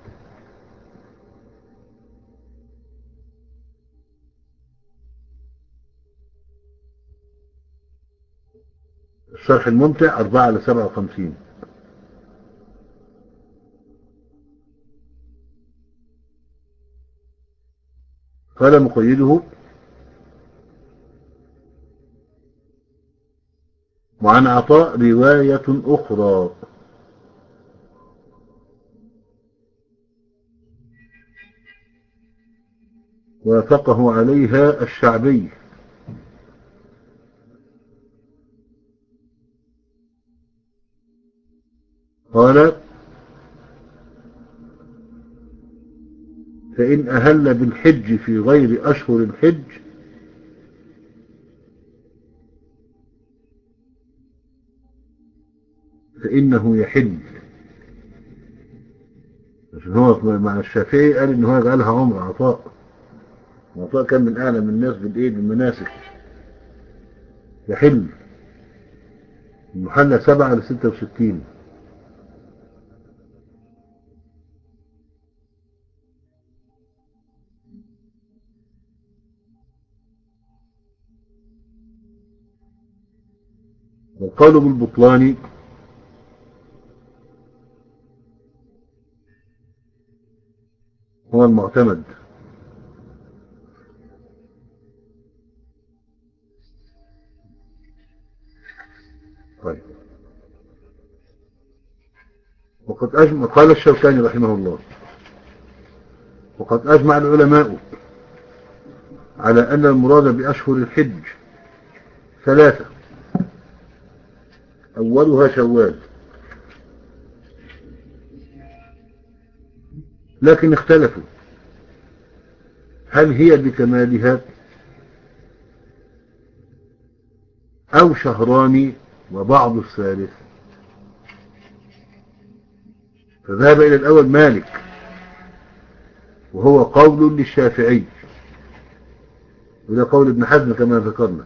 الشرح الممتع أربعة على سبعة وخمسين. قال مقيده: وعن عطاء رواية أخرى وافقه عليها الشعبي، قال: فإن أهل بالحج في غير أشهر الحج فإنه يحل. عشان هو مع الشافعي قال إن هو يجعلها عمر. عطاء عطاء كان من أعلم الناس بالإيه بالمناسك. يحل المحلى سبعة لستة وستين. والقول بالبطلان هو المعتمد. طيب. وقد أجمع قال الشوكاني رحمه الله: وقد أجمع العلماء على أن المراد بأشهر الحج ثلاثة: أولها شوال، لكن اختلفوا هل هي بكمالها أو شهران وبعض الثالث. فذهب إلى الأول مالك، وهو قول للشافعي، وده قول ابن حزم كما ذكرنا،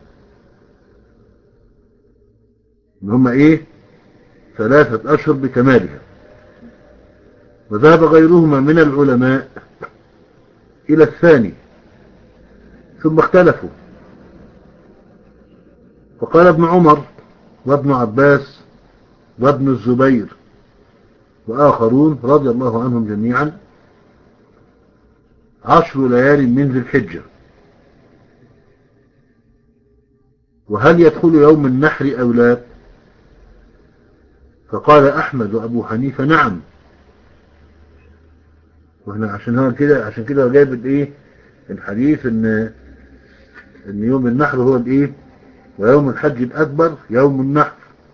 إن هم إيه ثلاثة أشهر بكمالها. وذهب غيرهما من العلماء إلى الثاني، ثم اختلفوا، فقال ابن عمر وابن عباس وابن الزبير وآخرون رضي الله عنهم جميعا: عشر ليال من ذي الحجة. وهل يدخل يوم النحر أو لا؟ فقال أحمد وأبو حنيفة: نعم. واحنا عشان هو كده عشان كده هو جايب الايه الحديث ان ان يوم النحر هو الايه ويوم الحج الأكبر يوم النحر.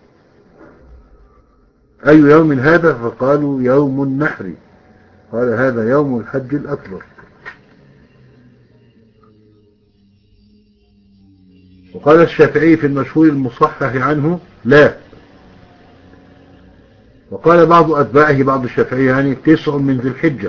أي يوم هذا؟ فقالوا يوم النحر. قال: هذا يوم الحج الأكبر. وقال الشافعي في المشهور المصحح عنه: لا. وقال بعض أتباعه بعض الشافعي يعني تسع من ذي الحجة،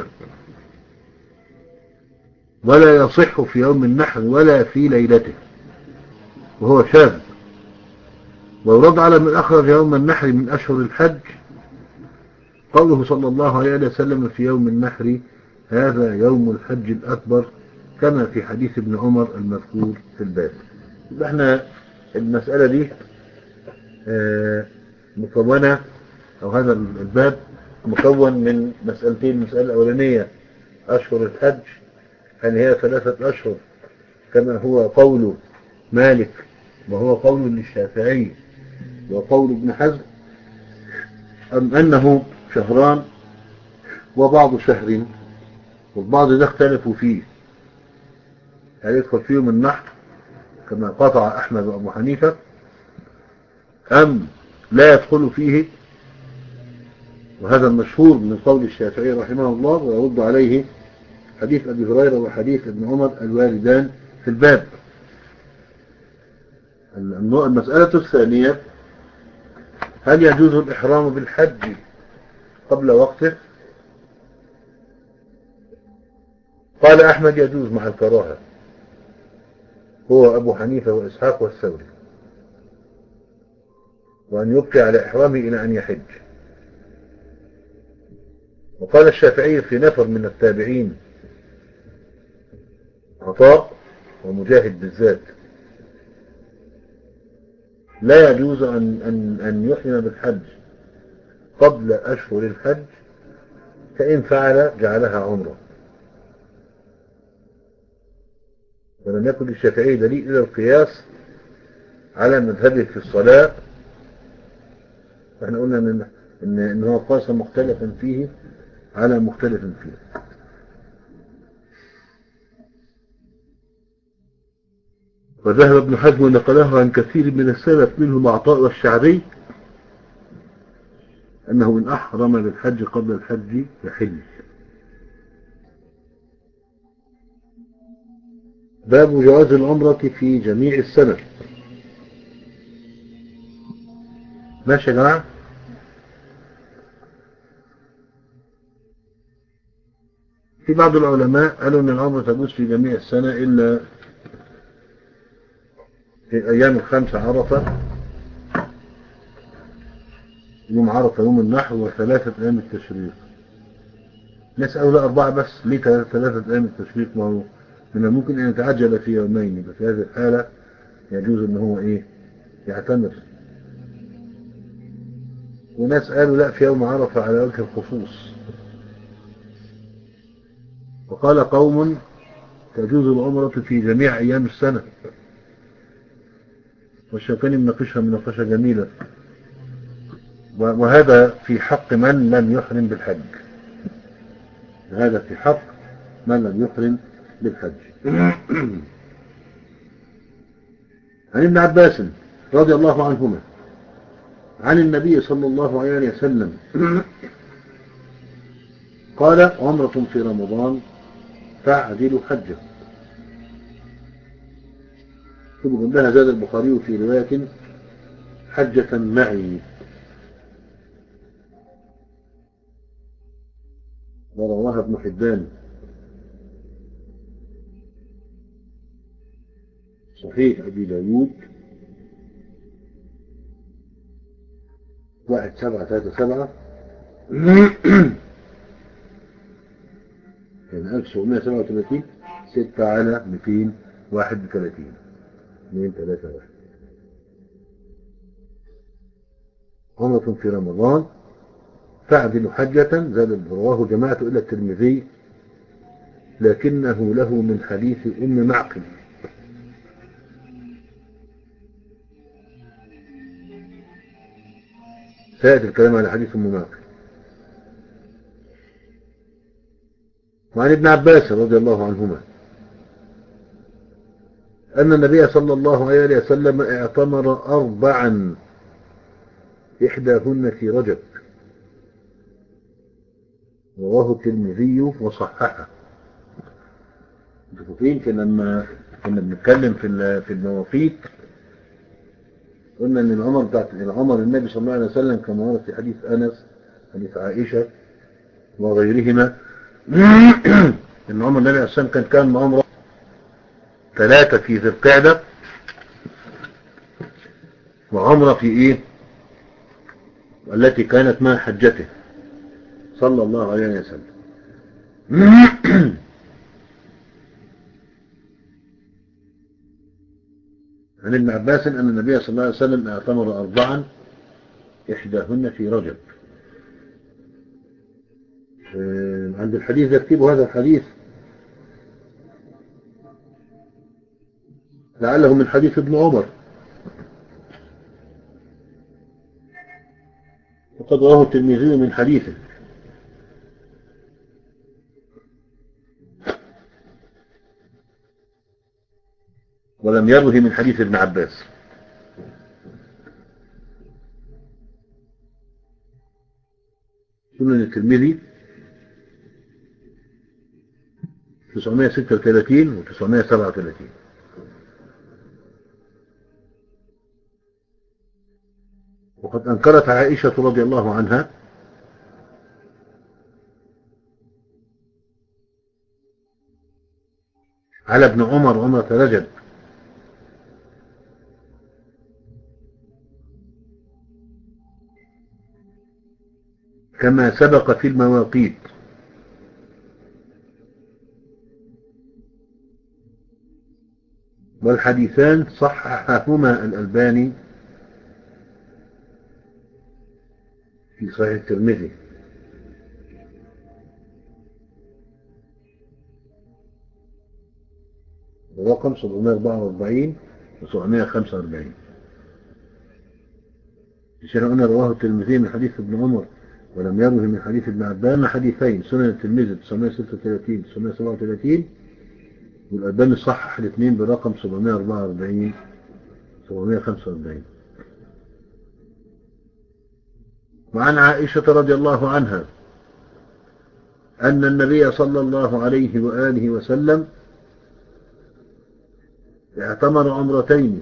ولا يصح في يوم النحر ولا في ليلته، وهو شاذ. ويرد على من أخرج يوم النحر من أشهر الحج قوله صلى الله عليه وسلم في يوم النحر: هذا يوم الحج الأكبر، كما في حديث ابن عمر المذكور في الباب. احنا المسألة دي آه مكونة، أو هذا الباب مكون من مسألتين. المسألة الأولانية أشهر الحج، هل هي ثلاثة أشهر كما هو قول مالك وهو قول للشافعي وقول ابن حزم، أم أنه شهران وبعض شهر؟ والبعض ده اختلفوا فيه، هل يدخل فيهم النحر كما قطع أحمد وأبو حنيفة أم لا يدخل فيه؟ وهذا المشهور من قول الشافعي رحمه الله، ويرد عليه حديث أبي هريرة وحديث ابن عمر الواردان في الباب. المسألة الثانية: هل يجوز الإحرام بالحج قبل وقته؟ قال أحمد: يجوز مع الكراهة، هو أبو حنيفة وإسحاق والثوري، وأن يبقي على إحرامه إلى أن يحج. وقال الشافعي في نفر من التابعين، عطاء ومجاهد بالذات: لا يجوز أن, أن, أن يحرم بالحج قبل أشهر الحج، فإن فعل جعلها عمره. ولم يكن للشافعي دليل إلى القياس على مذهبه في الصلاة. احنا قلنا ان ان إن هو قاس مختلفا فيه على مختلف فيه. وذهب ابن حزم ونقله عن كثير من السلف منهم عطاء والشعبي أنه إن أحرم بالحج قبل الحج يحل. باب جواز العمرة في جميع السنة. ماشي يا جماعة. في بعض العلماء قالوا أن العمرة تجوز في جميع السنة إلا في الأيام الخمسة: عرفة، يوم عرفة، يوم النحر، وثلاثة أيام التشريق. ناس قالوا لا أربعة بس. ليه ثلاثة أيام التشريق؟ ما هو من الممكن أن يتعجل في يومين، بس في هذه الحالة يجوز أن هو إيه يعتمر. وناس قالوا لا، في يوم عرفة على وجه الخصوص. وقال قوم تجوز العمرة في جميع أيام السنة، والشوكاني مناقشها مناقشة جميلة. وهذا في حق من لم يحرم بالحج. هذا في حق من لم يحرم بالحج. عن ابن عباس رضي الله عنهما عن النبي صلى الله عليه وسلم قال: عمرة في رمضان تعدل حجة. ثم قبلها زاد البخاري في رواية: حجة معي. ورواها ابن حبان صحيح أبي داود واحد سبعة ثلاثة سبعة يعني ألف وسبعمائة وسبعة وثلاثين ستة على مئتين وواحد وثلاثين اثنين ثلاثة واحد. عمرة في رمضان تعدل حجة. زاد رواه جماعة إلى الترمذي لكنه له من حديث أم معقل. سيأتي الكلام على حديث أم معقل. وعن ابن عباس رضي الله عنهما أن النبي صلى الله عليه وسلم اعتمر أربعا إحداهن في رجب. رواه الترمذي وصححه. انتوا كان لما كنا بنتكلم في في المواقيت قلنا ان العمر بتاعت العمر النبي صلى الله عليه وسلم كما ورد في حديث انس، حديث عائشه وغيرهما، ان عمر النبي عليه السلام كان كان عمره ثلاثه في ذي القعده، وعمره في ايه التي كانت مع حجته صلى الله عليه وسلم. عن ابن عباس أن النبي صلى الله عليه وسلم اعتمر أربعا إحداهن في رجب. عند الحديث يكتبوا هذا الحديث لعله من حديث ابن عمر، وقد رواه الترمذي من حديثه. ولم يروه من حديث ابن عباس. سنن الترمذي تسعمائة وستة وثلاثين و تسعمائة وسبعة وثلاثين. وقد أنكرت عائشة رضي الله عنها على ابن عمر عمرة رجب، كما سبق في المواقيت، والحديثان صححهما الألباني في صحيح الترمذي. رقم سبعمائة وأربعة وأربعين و سبعمائة وخمسة وأربعين. الشيخ قلنا رواه الترمذي من حديث ابن عمر ولم يروه من حديث ابن عباس. حديثين سنن الترمذي تسعمائة وستة وثلاثين تسعمائة وسبعة وثلاثين، والألباني صحح الاثنين برقم سبعمائة وأربعة وأربعين سبعمائة وخمسة وأربعين. وعن عائشة رضي الله عنها أن النبي صلى الله عليه وآله وسلم اعتمر عمرتين،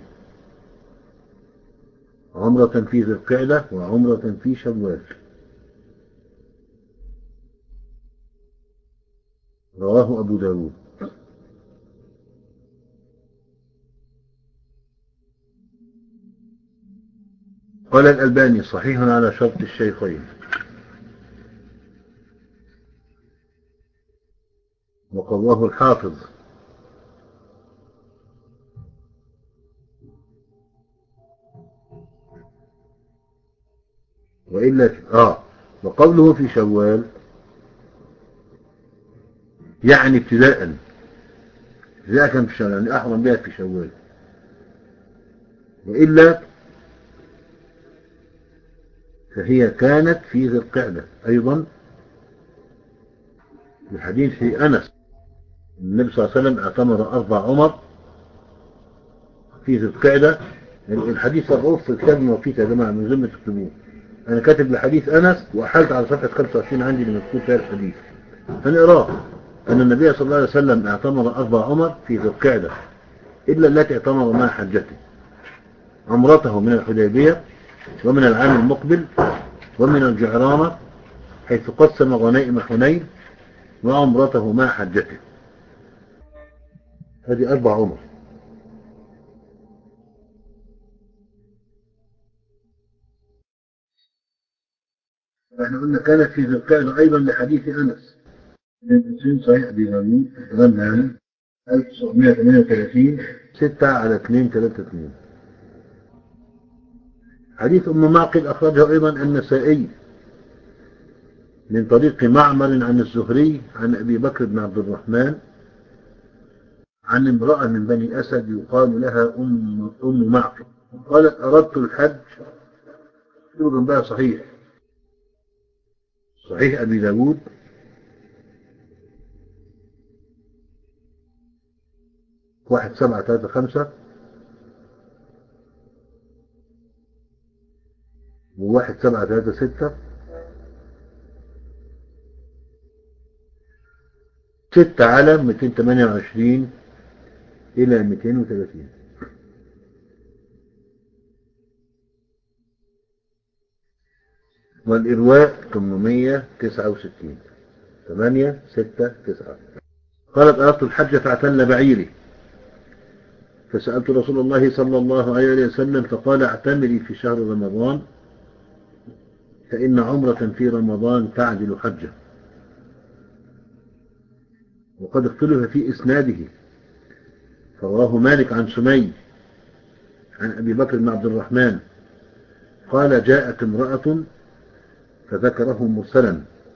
عمرة في ذي القعدة وعمرة في شوال. رواه أبو داود. قال الألباني صحيح على شرط الشيخين. وقواه الحافظ. وإلا آه وقوله في شوال يعني ابتداء، ابتداء كان في شوال يعني أحرم بها في شوال. وإلا فهي كانت في ذي القعدة أيضا، الحديث في أنس النبي صلى الله عليه وسلم اعتمر أربع عمر في ذي القعدة. الحديث الرؤوف في كتاب المواقيت يا جماعة من ذمة تكتبوه. أنا كاتب لحديث أنس وأحلت على صفحة خمسة وعشرين عندي اللي مكتوب فيها الحديث، فنقراه. أن النبي صلى الله عليه وسلم اعتمر أربع عمر في ذي القعدة إلا التي اعتمر مع حجته، عمرته من الحديبية ومن العام المقبل ومن الجعرانة حيث قسم غنائم حنين، وعمرته مع حجته. هذه أربع عمر. احنا قلنا كانت في ذي القعدة أيضا لحديث أنس من صحيح أبي داود غنم ألف وتسعمائة وثمانية وثلاثين ستة على اثنين ثلاثة اثنين. حديث أم معقل أخرجه أيضا النسائي من طريق معمر عن الزهري عن أبي بكر بن عبد الرحمن عن امرأة من بني أسد يقال لها أم, أم معقل قالت أردت الحج. يقول بقى صحيح صحيح أبي داود واحد سبعة ثلاثة خمسة وواحد سبعة ثلاثة ستة ستة على مئتين وثمانية وعشرين إلى مئتين وثلاثين. والإرواء ثمانمائة وتسعة وستين ثمانية ستة تسعة. قالت أردت الحج فاعتل بعيري فسألت رسول الله صلى الله عليه وسلم فقال اعتمري في شهر رمضان فإن عمرة في رمضان تعدل حجة. وقد اختلف في إسناده، فرواه مالك عن سمي عن أبي بكر بن عبد الرحمن قال جاءت امرأة فذكره مرسلا.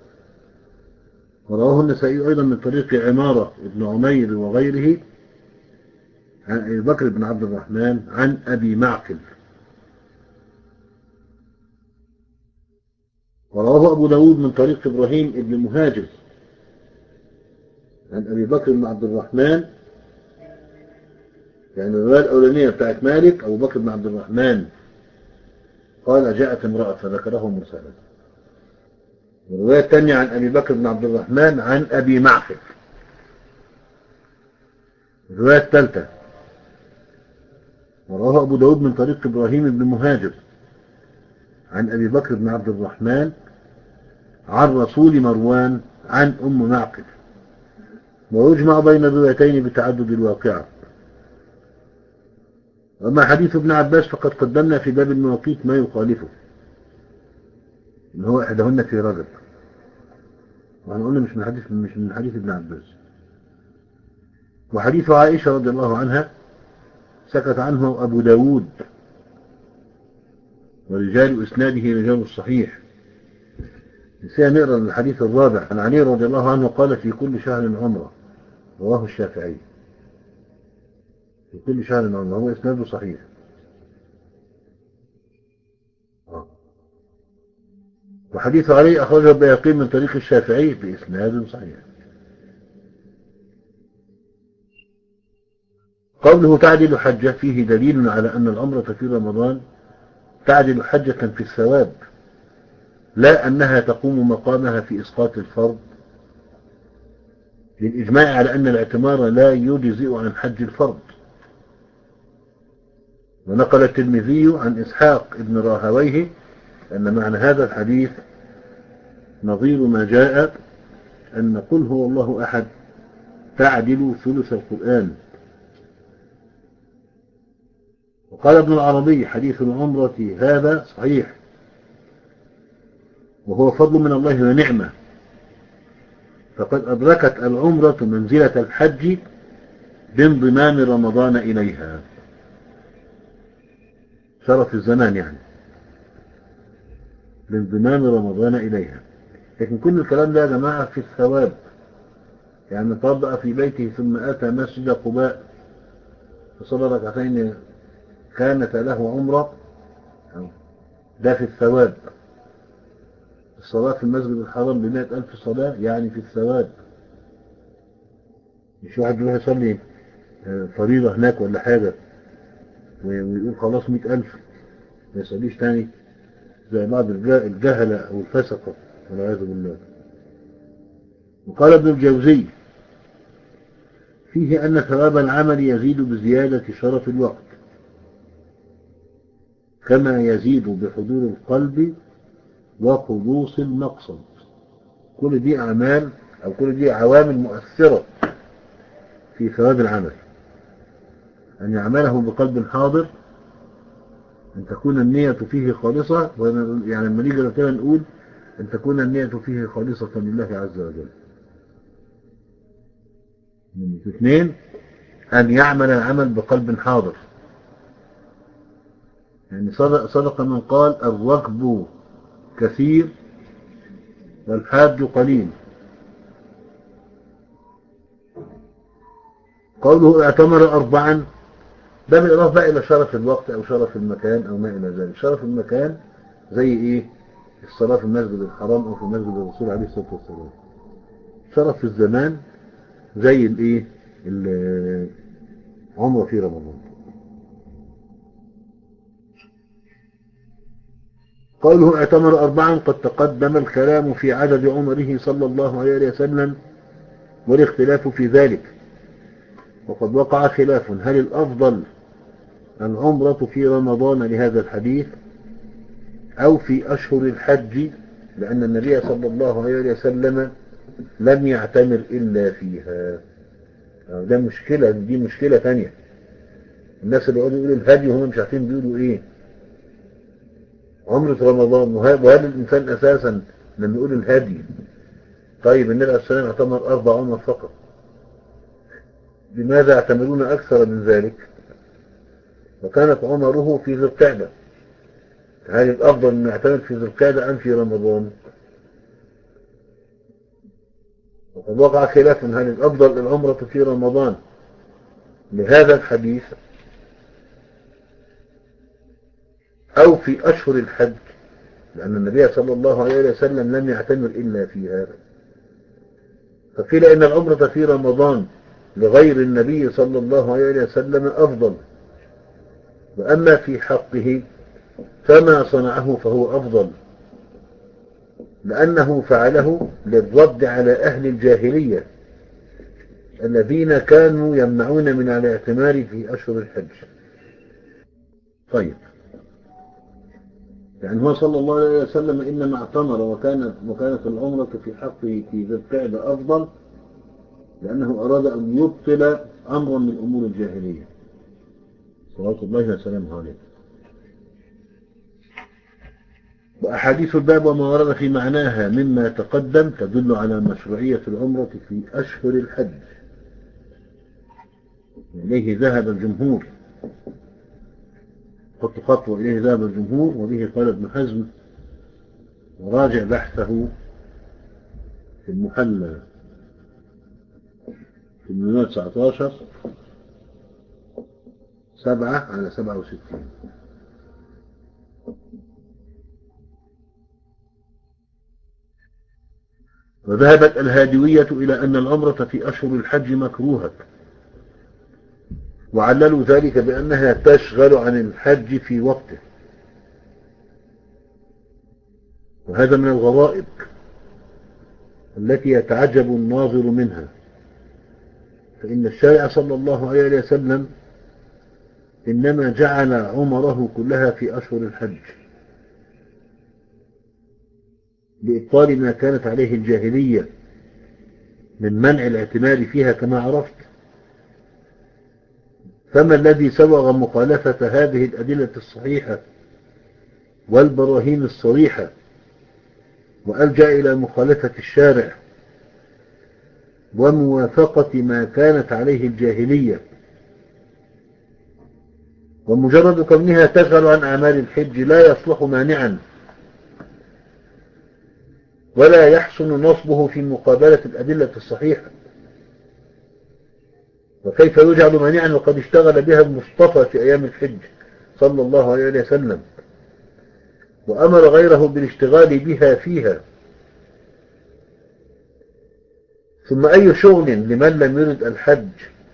ورواه النسائي أيضا من طريق عمارة بن عمير وغيره عن أبي بكر بن عبد الرحمن عن أبي معقل. ورواه أبو داود من طريق إبراهيم بن مهاجر عن أبي بكر بن عبد الرحمن، يعني الرواية الأولانية بتاعت مالك أبو بكر بن عبد الرحمن قال جاءت امرأة فذكره مرسلا. والرواية الثانية عن أبي بكر بن عبد الرحمن عن أبي معقل. الرواية الثالثة ورواه أبو داود من طريق إبراهيم بن مهاجر عن أبي بكر بن عبد الرحمن عن رسول مروان عن أم معقل. ويجمع بين الروايتين بتعدد الواقعة. أما حديث ابن عباس فقد قدمنا في باب المواقيت ما يخالفه، إن هو إحداهن في رجب، وأنا قلنا مش من حديث مش من حديث ابن عباس. وحديث عائشة رضي الله عنها سكت عنه أبو داود ورجال إسناده رجال الصحيح. نسينا نقرأ الحديث الرابع عن علي رضي الله عنه قال في كل شهر عمرة، رواه الشافعي. في كل شهر عمرة، هو إسناده صحيح. آه. وحديث علي أخرجه البيهقي من طريق الشافعي بإسناد صحيح. قوله تعدل حجة فيه دليل على أن العمرة في رمضان تعدل حجة في الثواب، لا أنها تقوم مقامها في إسقاط الفرض، للإجماع على أن الاعتمار لا يجزئ عن حج الفرض. ونقل الترمذي عن إسحاق ابن راهويه أن معنى هذا الحديث نظير ما جاء أن قل هو الله أحد تعدل ثلث القرآن. وقال ابن العربي حديث العمرة هذا صحيح، وهو فضل من الله ونعمة، فقد أدركت العمرة منزلة الحج بانضمام رمضان إليها، شرف الزمان يعني، بانضمام رمضان إليها. لكن كل الكلام ده يا جماعة في الثواب، يعني طبق في بيته ثم أتى مسجد قباء فصلى ركعتين كانت له عمرة، ده في الثواب. الصلاة في المسجد الحرام بمئة ألف صلاة يعني في الثواب. مش واحد يروح يصلي فريضة هناك ولا حاجة ويقول خلاص مئة ألف ما يصليش تاني زي بعض الجهلة أو الفسقة والعياذ بالله. وقال ابن الجوزي فيه أن ثواب العمل يزيد بزيادة شرف الوقت، كما يزيد بحضور القلب وخلوص المقصد. كل دي أعمال أو كل دي عوامل مؤثرة في ثواب العمل، أن يعمله بقلب حاضر، أن تكون النية فيه خالصة. يعني لما نيجي كده نقول أن تكون النية فيه خالصة لله عز وجل. من اثنين، أن يعمل العمل بقلب حاضر. يعني صدق, صدق من قال الركب كثير والحاج قليل. قوله اعتمر أربعا، ده بالإضافة بقى إلى شرف الوقت أو شرف المكان أو ما إلى ذلك. شرف المكان زي إيه؟ الصلاة في المسجد الحرام أو في مسجد الرسول عليه الصلاة والسلام. شرف الزمان زي الإيه؟ العمرة في رمضان. قوله اعتمر أربعا، قد تقدم الكلام في عدد عمره صلى الله عليه وسلم والاختلاف في ذلك، وقد وقع خلاف هل الأفضل العمرة في رمضان لهذا الحديث أو في أشهر الحج، لأن النبي صلى الله عليه وسلم لم يعتمر إلا فيها. ده مشكلة، دي مشكلة ثانية. الناس اللي يقولوا يقولوا الهدي وهم مش عارفين بيقولوا إيه عمرة رمضان. وهل الإنسان أساسا لما يقول الهدي، طيب النبي عليه الصلاة والسلام اعتمر أربع عمر فقط، لماذا يعتمرون أكثر من ذلك؟ وكانت عمره في ذي القعدة. هل الأفضل أن نعتمد في ذي القعدة أم في رمضان؟ وقد وقع خلاف هل الأفضل العمرة في رمضان لهذا الحديث أو في أشهر الحج، لأن النبي صلى الله عليه وسلم لم يعتمر إلا فيها. فقيل إن العمرة في رمضان لغير النبي صلى الله عليه وسلم أفضل، وأما في حقه فما صنعه فهو أفضل، لأنه فعله للرد على أهل الجاهلية الذين كانوا يمنعون من الاعتمار في أشهر الحج. طيب، يعني هو صلى الله عليه وسلم إنما اعتمر وكانت وكانت العمرة في حقه في ذي القعدة أفضل، لأنه أراد أن يبطل أمرا من أمور الجاهلية صلوات الله وسلامه عليه. وأحاديث الباب وما ورد في معناها مما تقدم تدل على مشروعية العمرة في أشهر الحج، إليه ذهب الجمهور. خط خط وإليه ذهب الجمهور، وبه قال ابن حزم، وراجع بحثه في المحلى في المئة وتسعة عشر سبعة على سبعة وستين. وذهبت الهادوية إلى أن العمرة في أشهر الحج مكروهة، وعللوا ذلك بأنها تشغل عن الحج في وقته، وهذا من الغرائب التي يتعجب الناظر منها، فإن الشارع صلى الله عليه وسلم إنما جعل عمره كلها في أشهر الحج لإبطال ما كانت عليه الجاهلية من منع الاعتمار فيها كما عرفت. فما الذي سوغ مخالفة هذه الأدلة الصحيحة والبراهين الصريحة وألجأ إلى مخالفة الشارع وموافقة ما كانت عليه الجاهلية، ومجرد كونها تشغل عن أعمال الحج لا يصلح مانعا ولا يحسن نصبه في مقابلة الأدلة الصحيحة. وكيف يجعل مانعا وقد اشتغل بها المصطفى في أيام الحج صلى الله عليه وسلم، وأمر غيره بالاشتغال بها فيها. ثم أي شغل لمن لم يرد الحج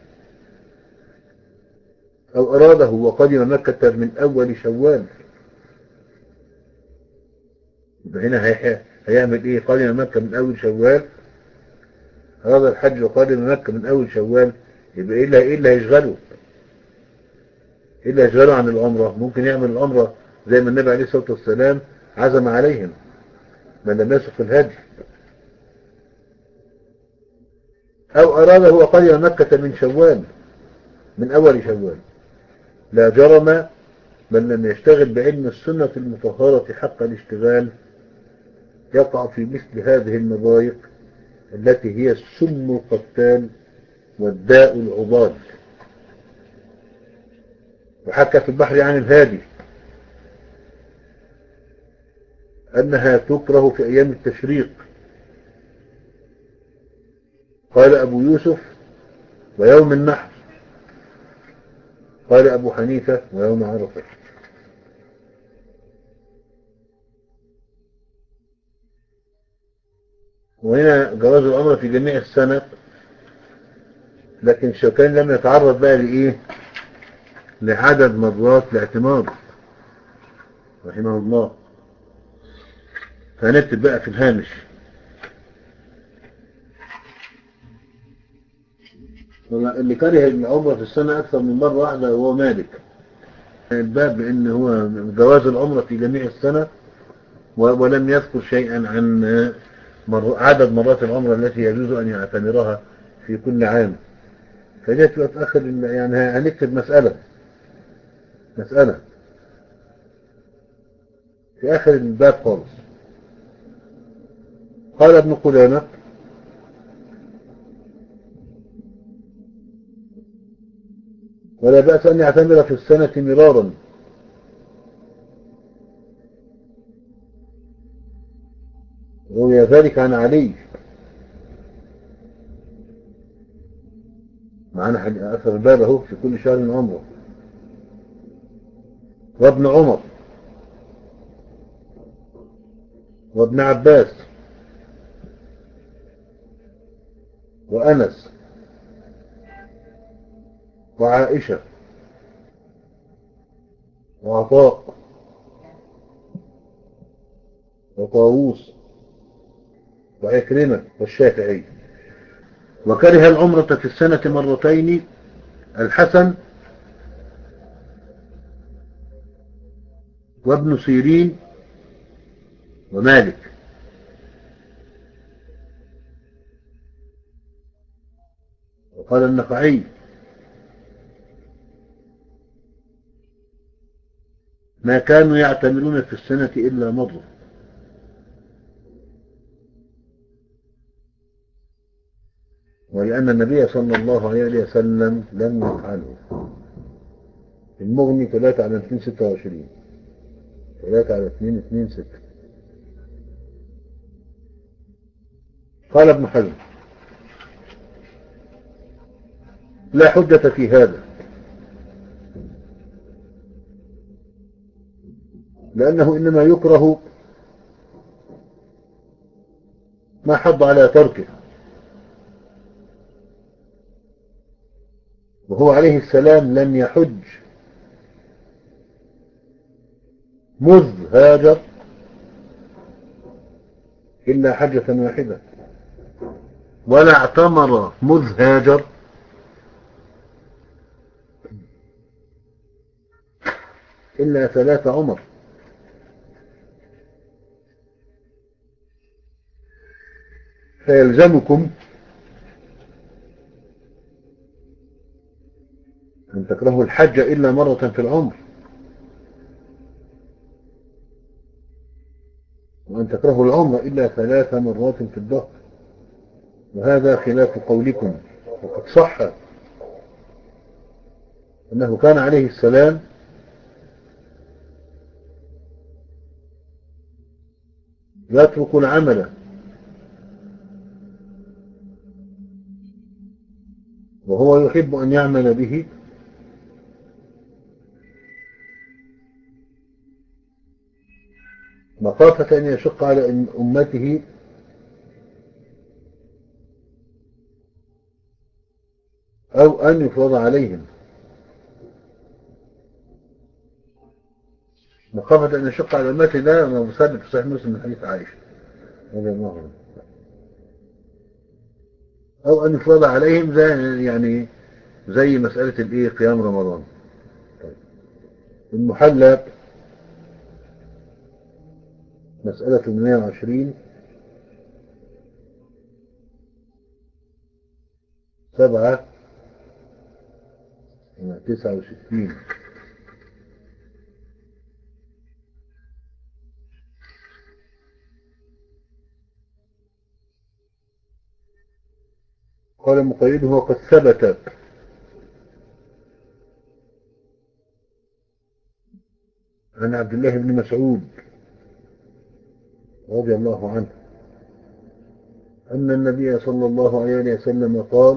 أو أراده وقدم مكة من أول شوال؟ هنا هيعمل إيه؟ قدم مكة من أول شوال، أراد الحج وقدم مكة من أول شوال، يبقى إيه اللي إيه اللي هيشغله؟ إيه اللي هيشغله عن العمرة؟ ممكن يعمل العمرة زي ما النبي عليه الصلاة والسلام عزم عليهم من لم يسق الهدي. أو أراده وقدم مكة من شوال، من أول شوال، لا جرم من لم يشتغل بعلم السنة المطهرة حق الاشتغال يقع في مثل هذه المضايق التي هي السم القتال والداء العضال. وحكى في البحر عن الهادي أنها تكره في أيام التشريق، قال أبو يوسف ويوم النحر، قال أبو حنيفة ويوم عرفة. وهنا جواز العمرة في جميع السنة، لكن الشوكاني لم يتعرض بقى لإيه؟ لعدد مرات الاعتمار رحمه الله. فنكتب بقى في الهامش: اللي كره العمرة في السنة أكثر من مرة واحدة هو مالك. الباب بأن هو جواز العمرة في جميع السنة، ولم يذكر شيئا عن مر... عدد مرات العمرة التي يجوز أن يعتمرها في كل عام. فدي تبقى في آخر، يعني هنكتب مسألة مسألة في آخر الباب خالص. قال ابن قدامة: ولا بأس أن يعتمر في السنة مرارا، روي ذلك عن علي، معنا أثر الباب اهو، في كل شهر عمره، وابن عمر وابن عباس وأنس وعائشة وعطاء وطاووس وعكرمة والشافعي. وكره العمرة في السنة مرتين الحسن وابن سيرين ومالك. وقال النخعي: ما كانوا يعتمرون في السنة إلا مرة. ولأن النبي صلى الله عليه وسلم لم يفعله. المغني ثلاثة على اثنين ستة وعشرين، ثلاثة على اثنين اثنين ستة. قال ابن حزم: لا حجة في هذا، لأنه إنما يكره ما حض على تركه، وهو عليه السلام لم يحج مذ هاجر إلا حجة واحدة، ولا اعتمر مذ هاجر إلا ثلاث عمر. فيلزمكم أن تكرهوا الحج إلا مرة في العمر، وأن تكرهوا العمر إلا ثلاث مرات في الدهر، وهذا خلاف قولكم. وقد صح أنه كان عليه السلام يترك العمل وهو يحب أن يعمل به مخافة أن يشق على أمته أو أن يفرض عليهم، مخافة أن يشق على أمته. ده مثبت في صحيح مسلم من حديث عائشة رضي الله عنها. أو أن يفرض عليهم زي يعني زي مسألة الإيه قيام رمضان. طيب. المحلى مسألة ثمانمائة وعشرين سبعة تسعة وستين. قال مقيده وقد ثبت عن عبد الله بن مسعود رضي الله عنه أن النبي صلى الله عليه وسلم قال: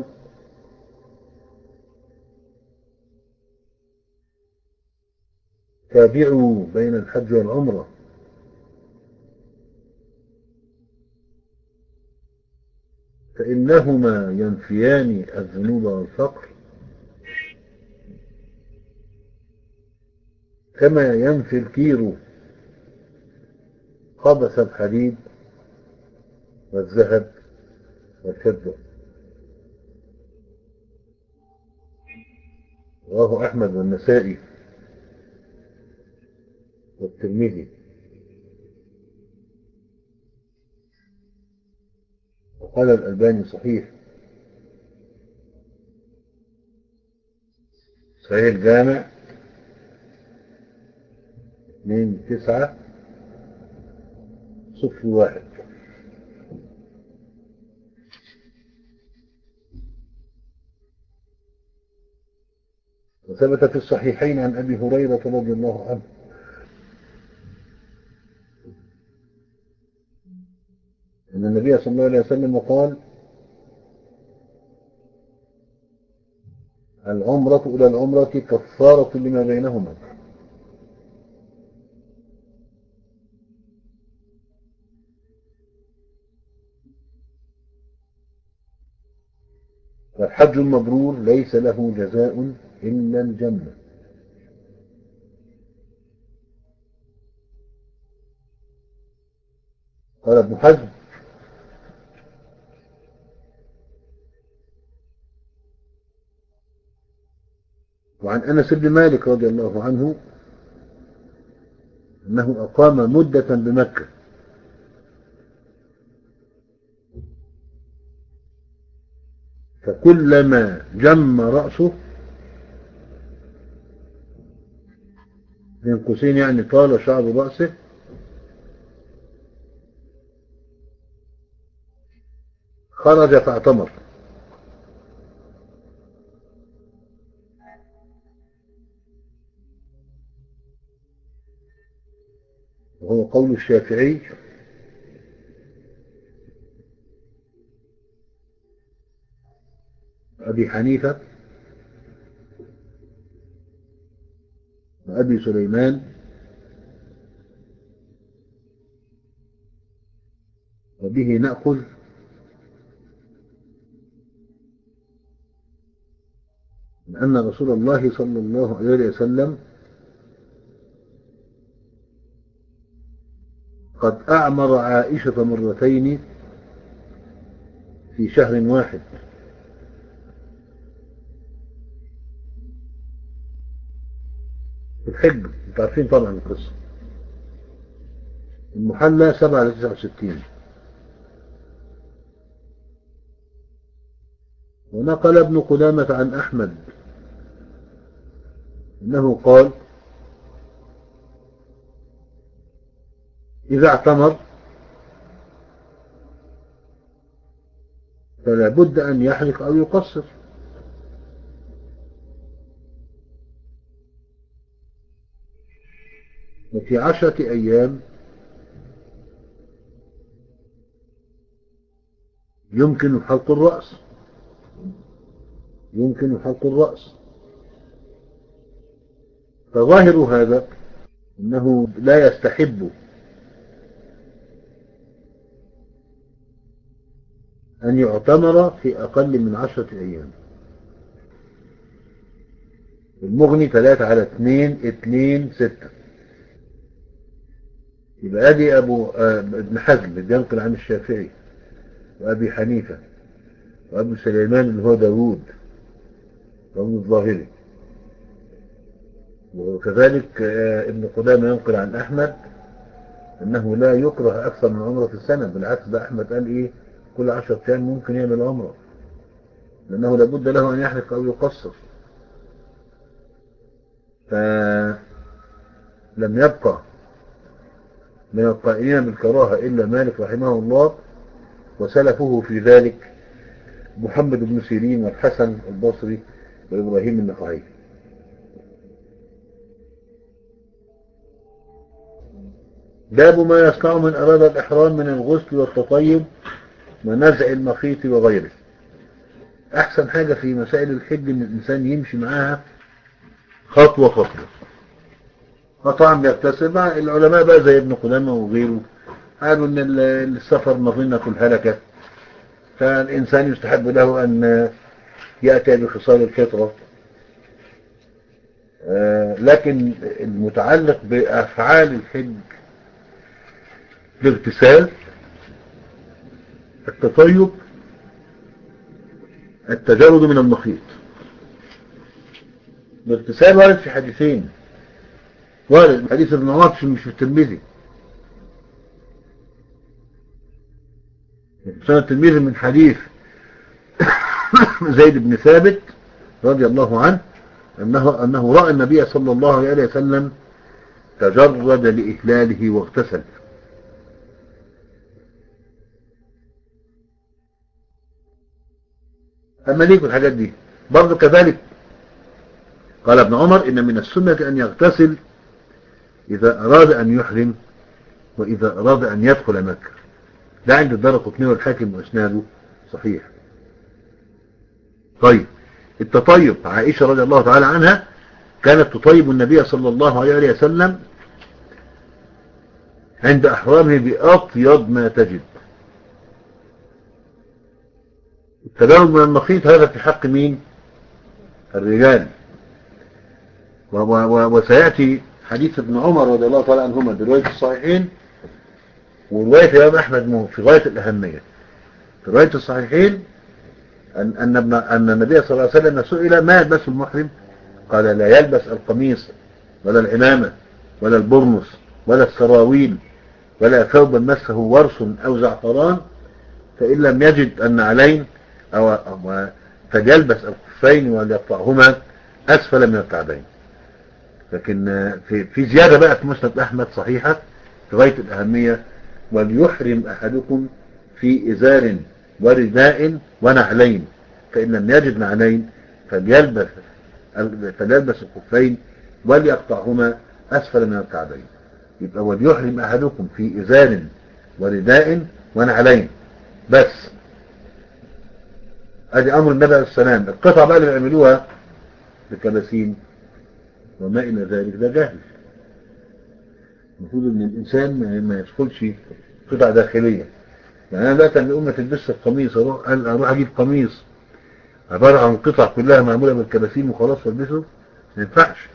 تابعوا بين الحج والعمرة فإنهما ينفيان الذنوب والفقر كما ينفي الكير خبث الحديد والذهب والفضة. رواه أحمد والنسائي والترمذي، وقال الألباني صحيح. صحيح الجامع من تسعة صفر واحد. وثبت في الصحيحين عن أبي هريرة رضي الله عنه أن النبي صلى الله عليه وسلم قال: العمرة إلى العمرة كفارة لما بينهما. والحج المبرور ليس له جزاء إلا الجنة. قال ابن حزم: وعن أنس بن مالك رضي الله عنه أنه أقام مدة بمكة فكلما جم رأسه، بين قوسين يعني طال شعر رأسه، خرج فاعتمر. وهو قول الشافعي أبي حنيفة وأبي سليمان وبه نأخذ أن رسول الله صلى الله عليه وسلم قد أعمر عائشة مرتين في شهر واحد. في الحج انتوا عارفين طبعا القصة. المحلى سبعة على تسعة وستين. ونقل ابن قدامة عن أحمد أنه قال إذا اعتمر فلا بد أن يحلق أو يقصر. وفي عشرة أيام يمكن حلق الرأس يمكن حلق الرأس فظاهر هذا أنه لا يستحب أن يعتمر في أقل من عشرة أيام. المغني ثلاثة على اثنين اثنين ستة. يبقى ادي أبو آه ابن حزم بينقل عن الشافعي وأبي حنيفة وأبو سليمان اللي هو داوود وابن الظاهري، وكذلك آه ابن قدامة ينقل عن أحمد أنه لا يكره أكثر من عمرة في السنة. بالعكس ده أحمد قال إيه كل عشرة أيام ممكن يعمل عمرة، لأنه لابد له أن يحلق أو يقصر. فلم يبقى من القائلين بالكراهة إلا مالك رحمه الله، وسلفه في ذلك محمد بن سيرين والحسن البصري وإبراهيم النخعي. باب ما يصنع من أراد الإحرام من الغسل والتطيب ونزع المخيط وغيره. أحسن حاجة في مسائل الحج إن الإنسان يمشي معاها خطوة خطوة. فطبعا بيكتسب مع العلماء بقى زي ابن قدامة وغيره قالوا إن السفر مظنة الهلكة، فالإنسان يستحب له أن يأتي بخصال الفطرة. لكن المتعلق بأفعال الحج الاغتسال، التطيب، التجرد من المخيط. الاغتسال وارد في حديثين، وارد حديث ابن عمر مش في الترمذي، سنة الترمذي من حديث زيد بن ثابت رضي الله عنه أنه, أنه رأى النبي صلى الله عليه وسلم تجرد لإهلاله واغتسل. أما ليكم الحاجات دي برضو كذلك قال ابن عمر إن من السنة أن يغتسل إذا أراد أن يحرم وإذا أراد أن يدخل مكة. ده عند الدارقطني والحاكم وإسناده صحيح. طيب التطيب، عائشة رضي الله تعالى عنها كانت تطيب النبي صلى الله عليه وسلم عند أحرامه بأطيب ما تجد. التجرد من المخيط هذا في حق مين؟ الرجال. وسيأتي حديث ابن عمر رضي الله تعالى عنهما برواية الصحيحين ورواية الإمام أحمد في غاية الأهمية. في رواية الصحيحين أن أن ابن أن النبي صلى الله عليه وسلم سئل ما يلبس المحرم، قال لا يلبس القميص ولا العمامة ولا البرنس ولا السراويل ولا ثوبا مسه ورس أو زعفران، فإن لم يجد النعلين أو, أو فليلبس الخفين وليقطعهما أسفل من الكعبين. لكن في في زيادة بقى في مسند أحمد صحيحة في غاية الأهمية: وليحرم أحدكم في إزار ورداء ونعلين، فإن لم يجد نعلين فليلبس فليلبس الخفين وليقطعهما أسفل من الكعبين. يبقى وليحرم أحدكم في إزار ورداء ونعلين بس. ادي امر النبي عليه السلام. القطع بقى اللي بيعملوها بكباسين وما الى ذلك ده جهل. المفروض ان الانسان ما يدخلش قطع داخليه. يعني أنا دلوقتي لما أقوم ما تلبسش القميص أروح أروح أجيب قميص عبارة عن قطع كلها معمولة بالكلاسيم وخلاص والبسه، ما ينفعش.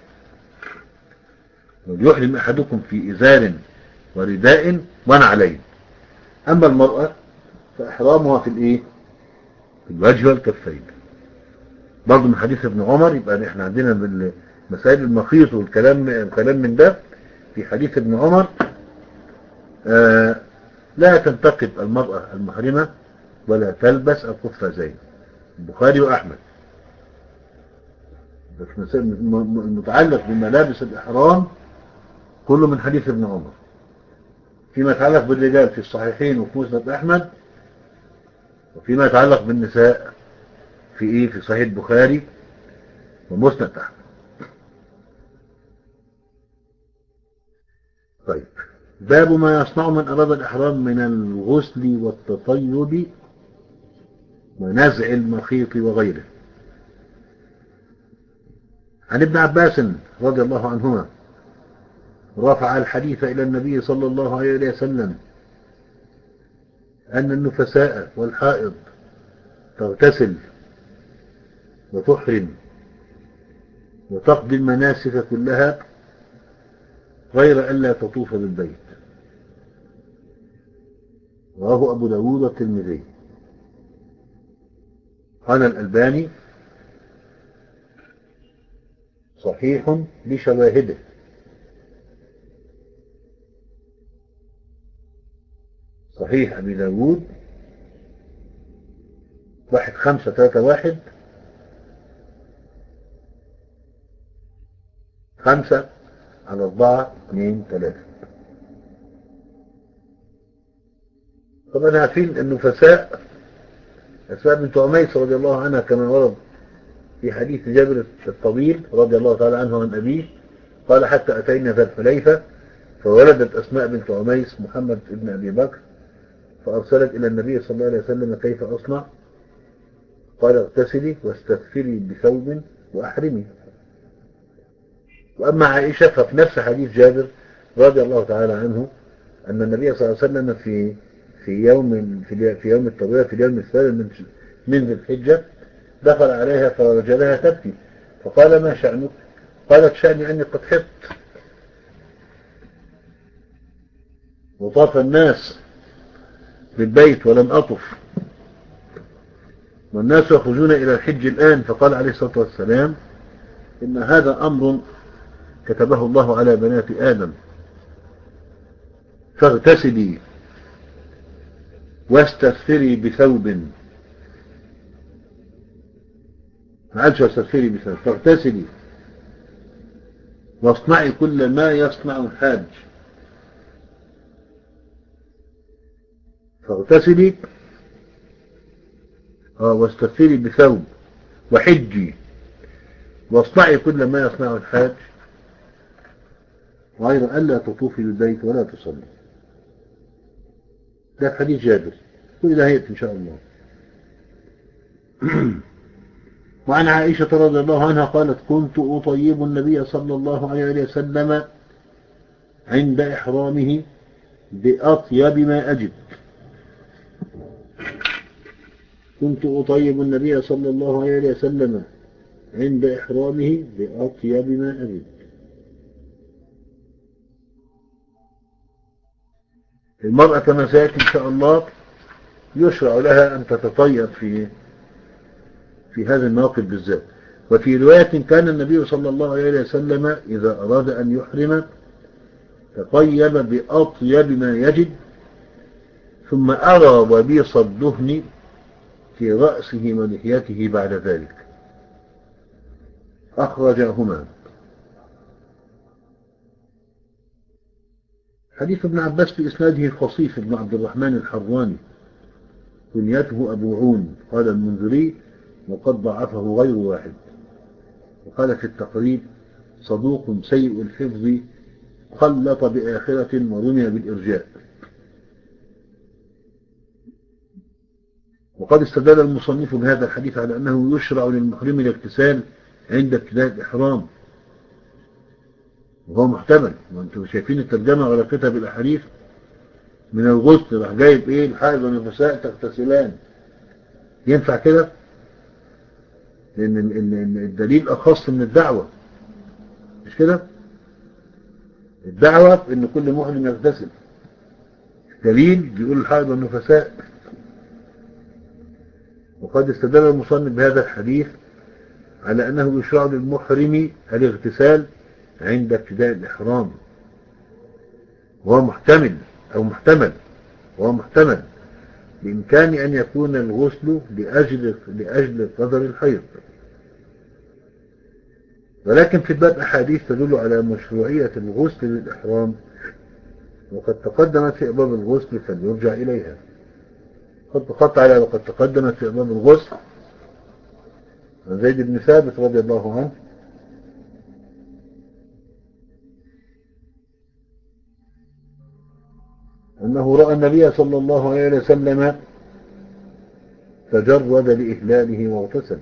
يحرم أحدكم في إزار ورداء ونعلين. أما المرأة فإحرامها في الإيه؟ في الوجه والكفين. برضه من حديث ابن عمر، يبقى احنا عندنا مسائل المخيط والكلام الكلام من ده في حديث ابن عمر. آه لا تنتقد المرأة المحرمة ولا تلبس القفازين. البخاري وأحمد. بس المتعلق بملابس الإحرام كله من حديث ابن عمر. فيما يتعلق بالرجال في الصحيحين وفي مسند أحمد، وفيما يتعلق بالنساء في إيه؟ في صحيح البخاري ومسند أحمد. طيب، باب ما يصنع من أراد الإحرام من الغسل والتطيب ونزع المخيط وغيره. عن ابن عباس رضي الله عنهما رفع الحديث إلى النبي صلى الله عليه وسلم أن النفساء والحائض تغتسل وتحرم وتقضي المناسك كلها غير ألا تطوف بالبيت. رواه أبو داود والترمذي. قال الألباني صحيح بشواهده. صحيح أبي داود واحد خمسة ثلاثة واحد خمسة على أربعة اثنين ثلاثة. طبعا عارفين النفساء أسماء بنت عميس رضي الله عنها كما ورد في حديث جابر الطويل رضي الله تعالى عنه عن أبيه قال حتى أتينا ذا الحليفة فولدت أسماء بنت عميس محمد ابن أبي بكر فأرسلت إلى النبي صلى الله عليه وسلم كيف أصنع؟ قال اغتسلي واستغفري بثوب وأحرمي. وأما عائشة ففي نفس حديث جابر رضي الله تعالى عنه أن النبي صلى الله عليه وسلم في في يوم في يوم التروية في اليوم الثالث من من ذي الحجة دخل عليها فوجدها تبكي فقال ما شأنك؟ قالت شأني أني قد حطت وطاف الناس بالبيت ولم أطف والناس يخرجون إلى الحج الآن. فقال عليه الصلاة والسلام إن هذا أمر كتبه الله على بنات آدم فاغتسلي واستغفري بثوب. ما قالش واستغفري بثوب، فاغتسلي واصنعي كل ما يصنع الحاج. فاغتسلي اه واستغفري بثوب وحجي واصنعي كل ما يصنع الحاج غير ألا تطوفي بالبيت ولا تصلي. ده في حديث جابر كل ده هيئة إن شاء الله. وعن عائشة رضي الله عنها قالت كنت أطيب النبي صلى الله عليه وسلم عند إحرامه بأطيب ما أجد. كنت أطيب النبي صلى الله عليه وسلم عند إحرامه بأطيب ما أجد. المرأة كما سيأتي إن شاء الله يشرع لها أن تتطيب في في هذه المواقف بالذات. وفي رواية كان النبي صلى الله عليه وسلم إذا أراد أن يحرم تطيب بأطيب ما يجد ثم أرى وبيص الدهن في رأسه ولحيته بعد ذلك. أخرجهما. حديث ابن عباس في إسناده خصيف بن عبد الرحمن الحراني كنيته أبو عون. قال المنذري وقد ضعفه غير واحد. وقال في التقريب صدوق سيء الحفظ خلط بآخرة ورمي بالإرجاء. وقد استدل المصنف بهذا الحديث على أنه يشرع للمحرم الاغتسال عند ابتداء الإحرام وهو محتمل. وانتم شايفين الترجمة غلقتها بالأحاديث من الغسل راح جايب ايه الحائض والنفساء تغتسلان، ينفع كده؟ لان ال- ال- ال- الدليل اخص من الدعوة، مش كده؟ الدعوة ان كل محرم يغتسل، دليل بيقول الحائض والنفساء. وقد استدل المصنف بهذا الحديث على انه يشرع للمحرم الاغتسال عند ابتداء الاحرام، وهو محتمل او محتمل وهو محتمل بامكان ان يكون الغسل لاجل لاجل قدر الحيض. ولكن في الباب احاديث تدل على مشروعية الغسل للاحرام، وقد تقدمت في ابواب الغسل فليرجع اليها. خط خط على وقد تقدمت في ابواب الغسل عن زيد بن ثابت رضي الله عنه أنه رأى النبي صلى الله عليه وسلم تجرد لإهلاله واغتسل.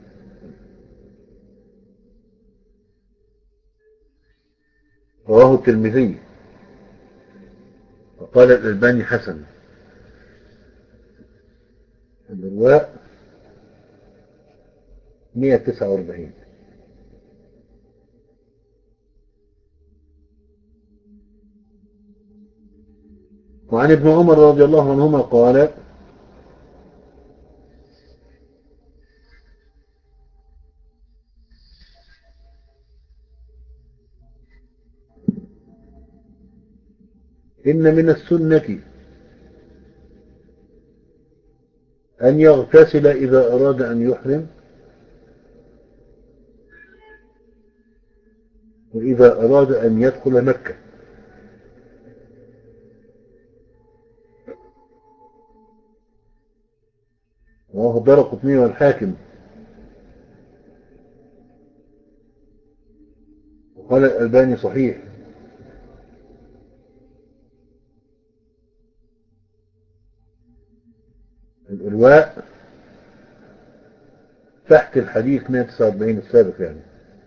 رواه الترمذي وقال الألباني حسن. الرواء مئة وتسعة وأربعين. وعن ابن عمر رضي الله عنهما قال إن من السنة أن يغتسل إذا أراد أن يحرم، وإذا أراد أن يدخل مكة. رواه الدارقطني والحاكم. وقال الألباني صحيح. الإرواء تحت الحديث مئة وتسعة وأربعين السابق يعني.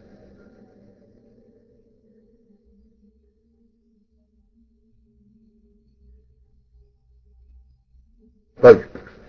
طيب،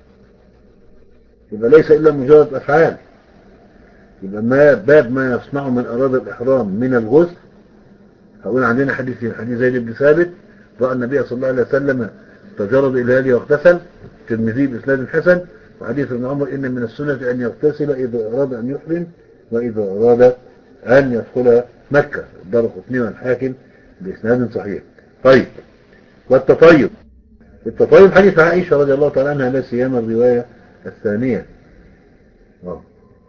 يبقى ليس إلا مجرد أفعال. يبقى ما باب ما يصنعه من أراد الإحرام من الغسل. هقول عندنا حديث حديث زيد بن ثابت رأى النبي صلى الله عليه وسلم تجرد إلى واغتسل، الترمذي بإسناد حسن. وحديث ابن عمر إن من السنة أن يغتسل إذا أراد أن يحرم وإذا أراد أن يدخل مكة، الدارقطني والحاكم بإسناد صحيح. طيب، والتطيب. التطيب حديث عائشة رضي الله تعالى عنها لا سيما الرواية الثانية. آه.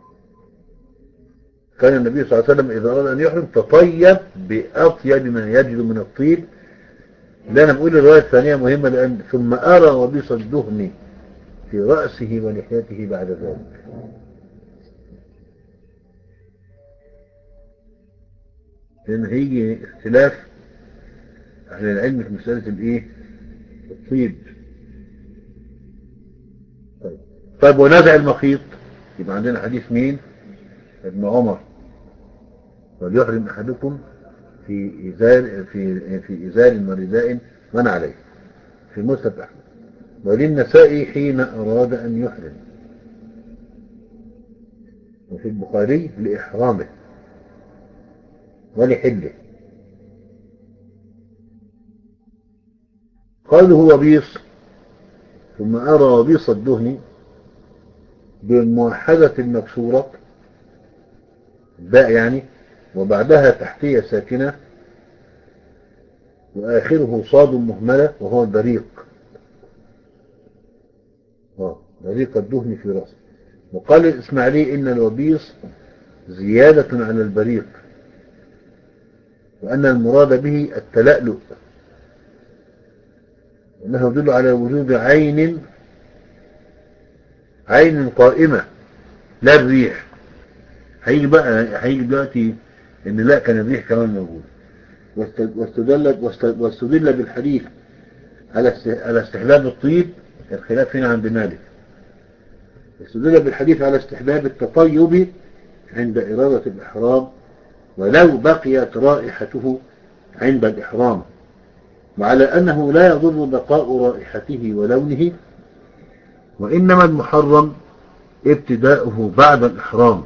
كان النبي صلى الله عليه وسلم إذا أراد أن يحرم تطيب بأطيب ما يجد من الطيب. لا، أنا بقول الرواية الثانية مهمة، لأن ثم أرى وبيص الدهن في رأسه ولحيته بعد ذلك. لأن هيجي اختلاف أهل العلم في مسألة الإيه؟ الطيب. طيب. طيب، ونزع المخيط. يبقى عندنا حديث مين؟ ابن عمر وليحرم أحدكم في إزار في في إزار ورداء من عليه، في مسند أحمد. وللنسائي حين أراد أن يحرم. وفي البخاري لإحرامه ولحله. قال هو بيص ثم أرى وبيص الدهن بالموحدة المكسورة باء يعني، وبعدها تحتية ساكنة، وآخره صاد مهملة، وهو البريق. آه، بريق الدهن في رأسه. وقال الإسماعيلي إن الوبيص زيادة على البريق، وأن المراد به التلألؤ، وأنه يدل على وجود عين عين قائمة لا الريح. هيجي بقى هيجي دلوقتي ان لا، كان الريح كمان موجود. واستدل واستدل بالحديث على على استحباب الطيب. الخلاف هنا عند مالك. استدل بالحديث على استحباب التطيب عند إرادة الإحرام ولو بقيت رائحته عند الإحرام. وعلى أنه لا يضر بقاء رائحته ولونه، وإنما المحرم ابتداؤه بعد الإحرام.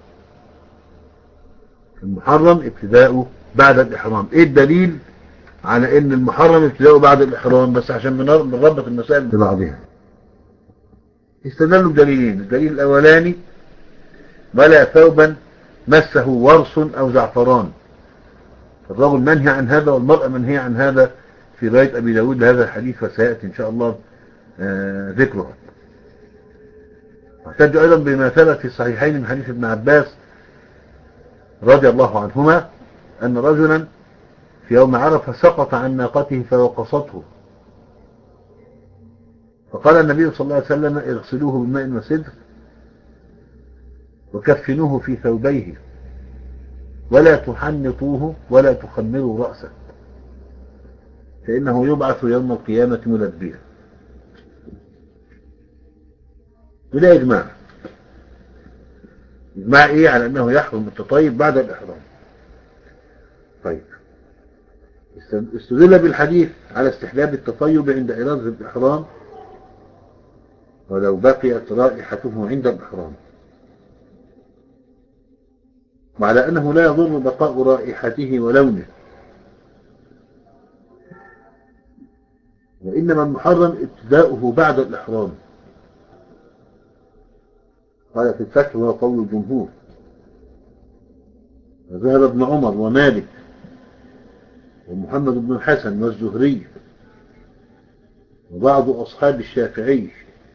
المحرم ابتداؤه بعد الإحرام. إيه الدليل على إن المحرم ابتداؤه بعد الإحرام؟ بس عشان بنربط المسائل ببعضها. استدلوا بدليلين. الدليل الأولاني: ولا ثوبا مسه ورس أو زعفران. الرجل منهي عن هذا والمرأة منهي عن هذا في رواية أبي داود لهذا الحديث، فسيأتي إن شاء الله آه ذكره. واحتج أيضا بما ثبت في الصحيحين من حديث ابن عباس رضي الله عنهما أن رجلا في يوم عرفة سقط عن ناقته فوقصته، فقال النبي صلى الله عليه وسلم: اغسلوه بماء وسدر وكفنوه في ثوبيه ولا تحنطوه ولا تخمروا رأسه فإنه يبعث يوم القيامة ملبيا. وده إجماع. إجماع إيه؟ على أنه يحرم التطيب بعد الإحرام. طيب، استدل بالحديث على استحباب التطيب عند إرادة الإحرام ولو بقيت رائحته عند الإحرام، وعلى أنه لا يضر بقاء رائحته ولونه، وإنما المحرم ابتداؤه بعد الإحرام. قال في الفتح: وهو قول الجمهور. وذهب ابن عمر ومالك ومحمد بن الحسن والزهري وبعض أصحاب الشافعي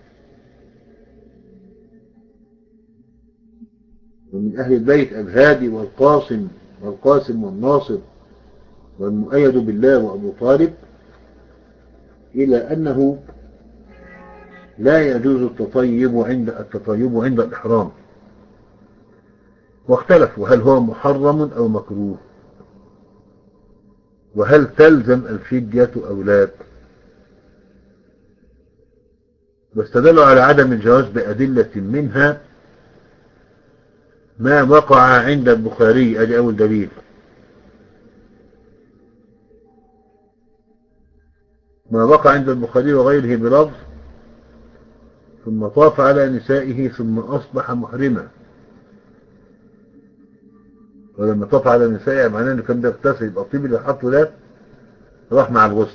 ومن أهل البيت الهادي والقاسم والقاسم والناصر والمؤيد بالله وأبو طالب إلى أنه لا يجوز التطيب عند التطيب عند الإحرام، واختلفوا هل هو محرم أو مكروه، وهل تلزم الفدية أو لا، واستدلوا على عدم الجواز بأدلة منها ما وقع عند البخاري. أدي أول دليل: ما وقع عند البخاري وغيره بلفظ: ثم طاف على نسائه ثم أصبح محرما. ولما طاف على نسائه معناه انه كان بيغتسل، يبقى الطيب اللي حطه ده راح مع الغسل.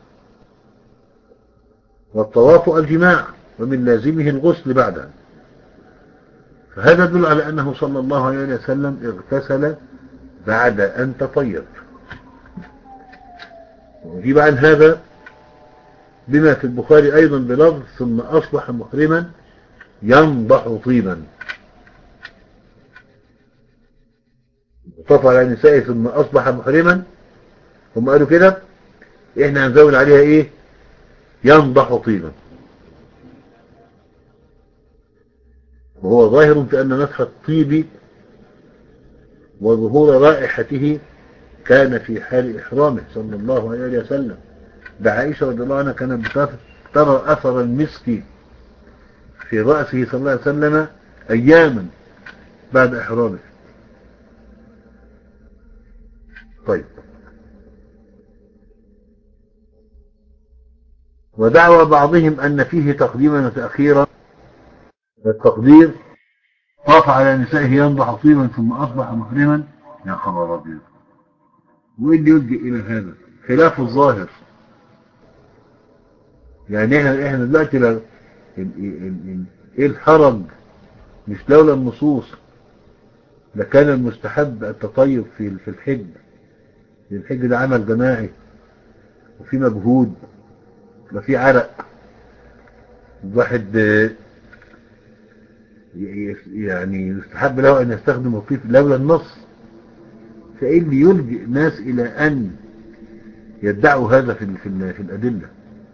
والطواف الجماع ومن لازمه الغسل بعدها، فهذا يدل على أنه صلى الله عليه وسلم اغتسل بعد أن تطيب. ويجيب عن هذا بما في البخاري أيضا بلفظ: ثم أصبح محرما ينضح طيبا. طاف على نسائه ثم أصبح محرما، هم قالوا كده، احنا هنزود عليها ايه؟ ينضح طيبا. وهو ظاهر في أن مسح الطيب وظهور رائحته كان في حال إحرامه صلى الله عليه وسلم. ده عائشة رضي الله عنها كانت ترى أثر المسك في رأسه صلى الله عليه وسلم أياما بعد إحرامه. طيب، ودعوى بعضهم أن فيه تقديما وتأخيرا. التقدير: طاف على نسائه ينضح طيبا ثم أصبح محرما. يا خبر أبيض! وإيه اللي يلجئ إلى هذا؟ خلاف الظاهر. يعني احنا احنا دلوقتي لو ايه الحرج؟ مش لولا النصوص لكان المستحب التطيب في في الحج. الحج ده عمل جماعي وفي مجهود وفي عرق، الواحد يعني يستحب له أن يستخدم الطيب لولا النص. فإيه اللي يلجئ الناس إلى أن يدعوا هذا في في, في الأدلة؟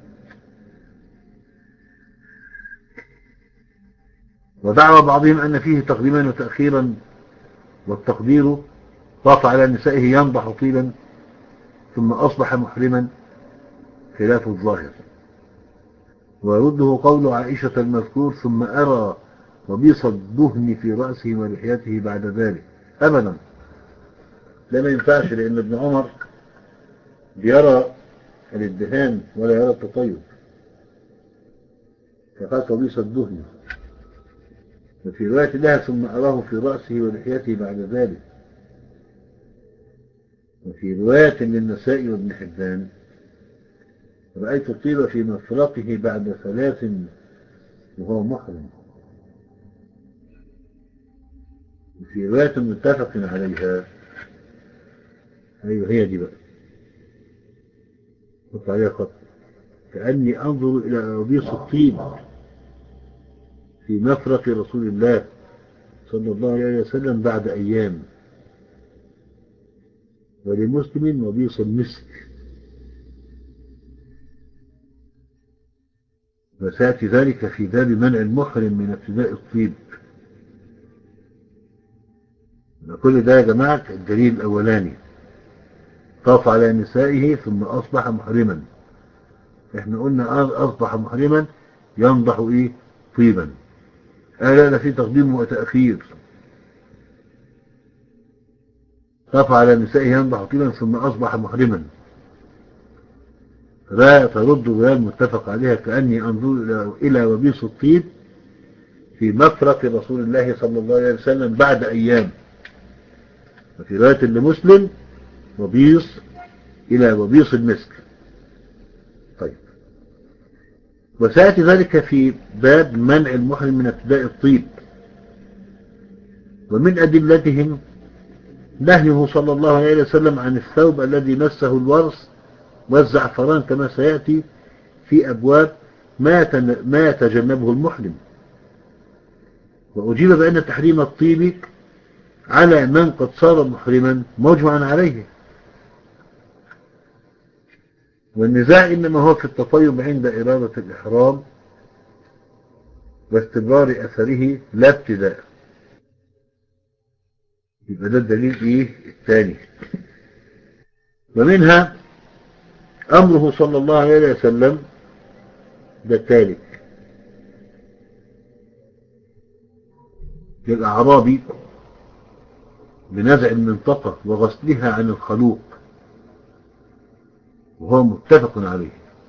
ودعوى بعضهم أن فيه تقديما وتأخيرا، والتقدير: طاف على نسائه ينضح طيبا ثم أصبح محرما، خلاف الظاهر. ويرده قول عائشة المذكور: ثم أرى وبيص الدهن في رأسه ولحيته بعد ذلك. أبدا، لا، ما ينفعش، لأن ابن عمر بيرى الادهان ولا يرى التطيب، فقال قبيص الدهن. وفي رواية لها ثم أراه في رأسه ولحيته بعد ذلك. وفي رواية للنساء وابن حبان رأيت الطيب في مفرقه بعد ثلاث وهو محرم. وفي رواية متفق عليها، أيوه هي دي بقى، قلت عليها خط، كأني أنظر إلى أرابيص الطيب في مفرق رسول الله صلى الله عليه وسلم بعد أيام. ولمسلم وبيص المسك. وسيأتي ذلك في باب منع المحرم من ابتداء الطيب. كل ده يا جماعة الدليل الأولاني، طاف على نسائه ثم أصبح محرما. احنا قلنا أصبح محرما ينضح إيه؟ طيبا. آه لا، لا في تقديم وتأخير. طاف على نسائه ينضح طيبا ثم أصبح محرما، لا ترد الرواية المتفق عليها كأني أنظر إلى وبيص الطيب في مفرق رسول الله صلى الله عليه وسلم بعد أيام. وفي رواية لمسلم وبيص إلى وبيص المسك. طيب، وسيأتي ذلك في باب منع المحرم من ابتداء الطيب. ومن أدلتهم نهيه صلى الله عليه وسلم عن الثوب الذي مسه الورس والزعفران، كما سيأتي في أبواب ما ما يتجنبه المحرم. وأجيب بأن تحريم الطيب على من قد صار محرما مجمعا عليه، والنزاع إنما هو في التطيب عند إرادة الإحرام واستمرار أثره لا ابتداء. يبقى ده الدليل إيه الثاني. ومنها أمره صلى الله عليه وسلم، ده الثالث، للأعرابي بنزع المنطقة وغسلها عن الخلوق، وهو متفق عليه.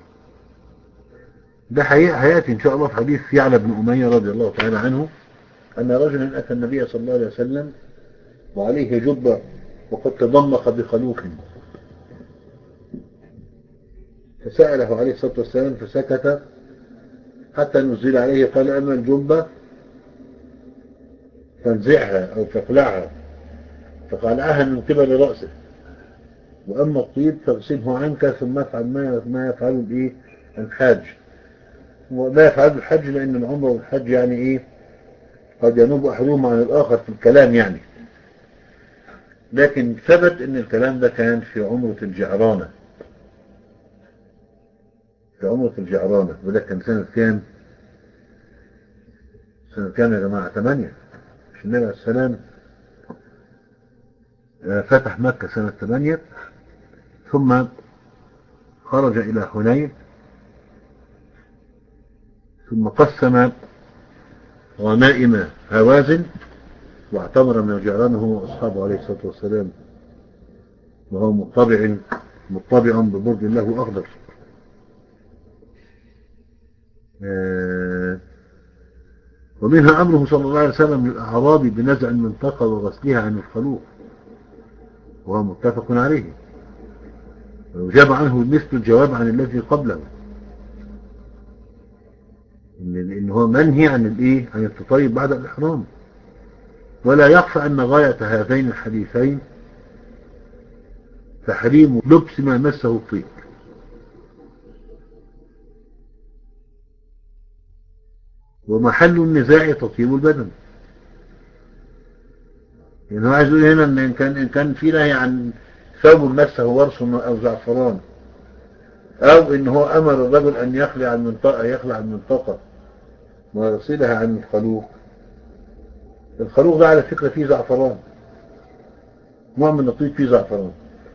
ده هيأتي إن شاء الله في حديث يعلى بن أمية رضي الله تعالى عنه أن رجلا أتى النبي صلى الله عليه وسلم وعليه جبة وقد تضمخ بخلوق، فسأله عليه الصلاة والسلام فسكت حتى نزل عليه، قال أما الجبة فانزعها أو فاقلعها، فقلعها من قبل رأسه، وأما الطيب فاغسله عنك ثم افعل ما ما يفعله بإيه الحاج. وما يفعله الحج لأن العمر والحج يعني إيه قد ينوب أحدهما عن الآخر في الكلام يعني، لكن ثبت ان الكلام ده كان في عمرة الجعرانة، في عمرة الجعرانة، وده كان سنة كام؟ سنة كام يا جماعة؟ ثمانية. مش النبي عليه السلام فتح مكة سنة ثمانية، ثم خرج إلى حنين، ثم قسم غنائم هوازن واعتمر من الجعرانة هو وأصحابه عليه الصلاة والسلام، وهو مطبع مطبع ببرد له أخضر. ومنها أمره صلى الله عليه وسلم للأعرابي بنزع المنطقة وغسلها عن الخلوق، وهو متفق عليه. وجاب عنه مثل الجواب عن الذي قبله، إن هو منهي عن الإيه عن التطيب بعد الإحرام. ولا يخفى أن غاية هذين الحديثين تحريم لبس ما مسه الطيب. ومحل النزاع تطيب البدن، يعني هو عايز يقول هنا ان كان ان كان في نهي عن ثوب مسه ورس او زعفران، او ان هو امر الرجل ان يخلع المنطقه يخلع المنطقه ويصلها عن الخلوق. الخلوق ده على فكره فيه زعفران، نوع من الطيب فيه زعفران.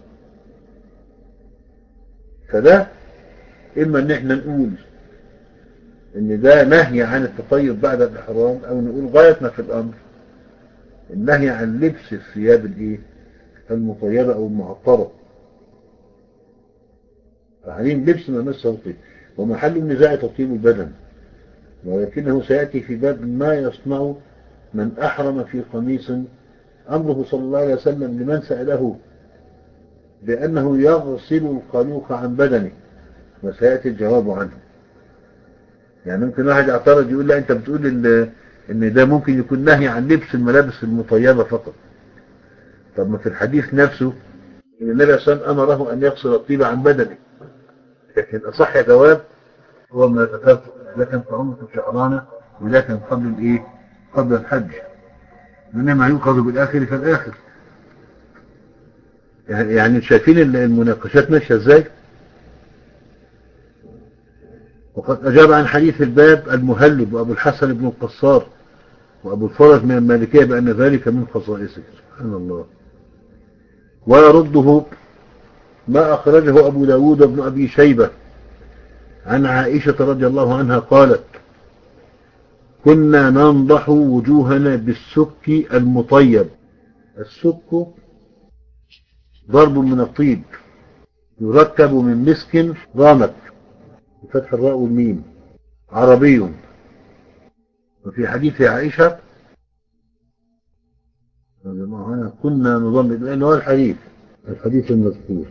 فده اما ان احنا نقول ان ده نهي عن التطيب بعد الاحرام، او نقول غايه ما في الامر النهي عن لبس الثياب الايه المطيبه او المعطره، تحريم لبس ما مسه الطيب، ومحل النزاع تطيب البدن، ولكنه سيأتي في باب ما يصنع من أحرم في قميص، أمره صلى الله عليه وسلم لمن سأله بأنه يغسل القلوق عن بدنه، وسيأتي الجواب عنه. يعني ممكن واحد يعترض يقول لا أنت بتقول إن ده ممكن يكون نهي عن لبس الملابس المطيبة فقط. طب ما في الحديث نفسه إن النبي صلى الله عليه وسلم أمره أن يغسل الطيب عن بدنه، لكن أصح جواب هو ما ذكرت، لكن طعمة شعرانة، ولكن قبل الإيه؟ قبل الحج، إنما يؤخذ بالآخر فالآخر. يعني شايفين المناقشات ماشية إزاي؟ وقد أجاب عن حديث الباب المهلب وأبو الحسن بن القصار وأبو الفرج من المالكية بأن ذلك من خصائصه. سبحان الله. ويرده ما أخرجه أبو داود بن أبي شيبة عن عائشة رضي الله عنها قالت: كنا ننضح وجوهنا بالسك المطيب. السك ضرب من الطيب يركب من مسك رامت بفتح الراء والميم عربي. وفي حديث عائشة كنا نضمد، لأنه هو الحديث الحديث المذكور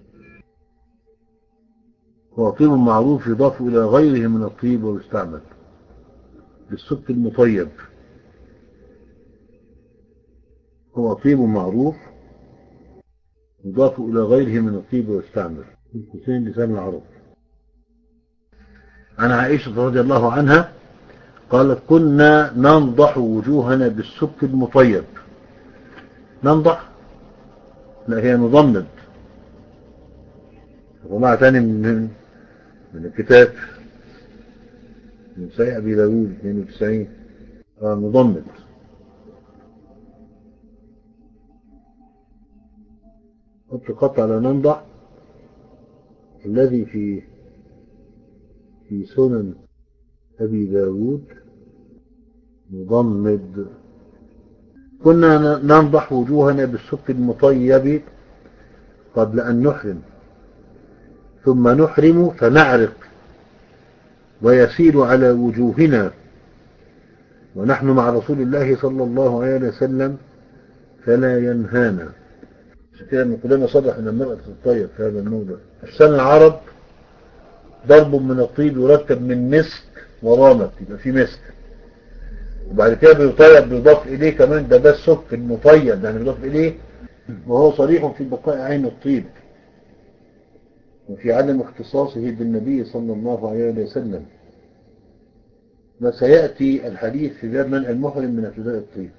هو طيب معروف يضاف إلى غيره من الطيب ويستعمل. بالسك المطيب هو طيب معروف يضاف إلى غيره من الطيب ويستعمل. حسين لسان العرب. عن عائشة رضي الله عنها قالت: كنا ننضح وجوهنا بالسك المطيب. ننضح؟ لا، هي نضمد. ومع تاني من من الكتاب من صحيح أبي داود اثنين وتسعين. آه نضمد. حط خط على ننضح الذي في في سنن أبي داود نضمد. كنا ننضح وجوهنا بالسك المطيب قبل أن نحرم، ثم نحرم فنعرق ويسيل على وجوهنا ونحن مع رسول الله صلى الله عليه وسلم فلا ينهانا. كده من كلنا صرح أن المرأة تتطيب في هذا الموضع. أحسن العرب ضرب من الطيب يركب من مسك ورامة، يبقى في مسك، وبعد كده بيطيب بيضاف إليه كمان، ده ده السك المطيب يعني بيضاف إليه، وهو صريح في بقاء عين الطيب وفي عدم اختصاصه بالنبي صلى الله عليه وسلم. وسيأتي الحديث في باب منع المحرم من ابتداء الطيب.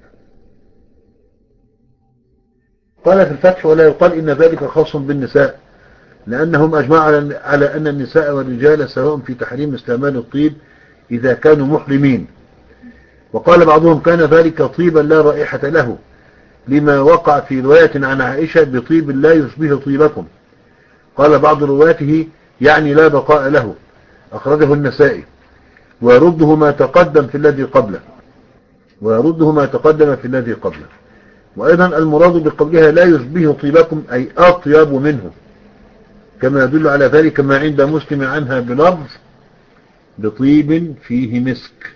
قال في الفتح: ولا يقال إن ذلك خاص بالنساء، لأنهم أجمعوا على أن النساء والرجال سواء في تحريم استعمال الطيب إذا كانوا محرمين. وقال بعضهم: كان ذلك طيبا لا رائحة له، لما وقع في رواية عن عائشة بطيب لا يشبه طيبكم. قال بعض رواته: يعني لا بقاء له، أخرجه النسائي. ويرده ما تقدم في الذي قبله ويرده ما تقدم في الذي قبله وأيضا المراد بقولها لا يشبه طيبكم أي أطيب منه، كما يدل على ذلك ما عند مسلم عنها بلفظ بطيب فيه مسك،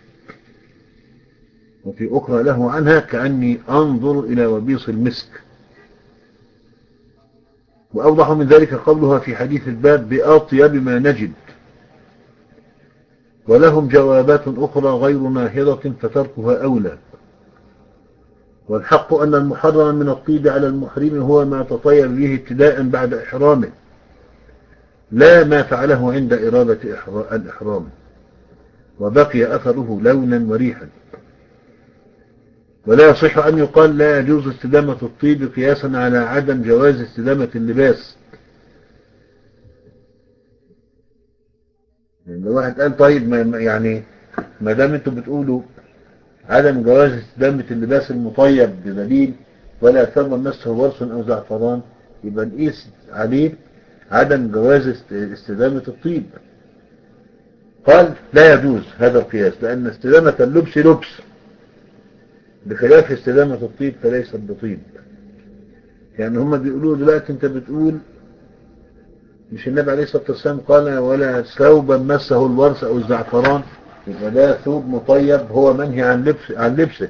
وفي أخرى له عنها كأني أنظر إلى وبيص المسك. وأوضح من ذلك قولها في حديث الباب بأطيب ما نجد. ولهم جوابات أخرى غير ناهضة فتركها أولى. والحق أن المحرم من الطيب على المحرم هو ما تطيب به ابتداء بعد إحرامه، لا ما فعله عند إرادة الإحرام وبقي أثره لونا وريحا. ولا يصح أن يقال لا يجوز استدامة الطيب قياسا على عدم جواز استدامة اللباس. يعني لو واحد قال طيب ما يعني ما دام انتم بتقولوا عدم جواز استدامة اللباس المطيب بدليل ولا ثوب مسه ورس أو زعفران، يبقى نقيس عليه عدم جواز استدامة الطيب. قال لا يجوز هذا القياس، لأن استدامة اللبس لبس بخلاف استدامة الطيب فليست بطيب. يعني هم بيقولوا دلوقتي انت بتقول مش النبي عليه الصلاة والسلام قال ولا ثوبا مسه الورس أو الزعفران؟ يبقى ده ثوب مطيب هو منهي عن لبس عن لبسه.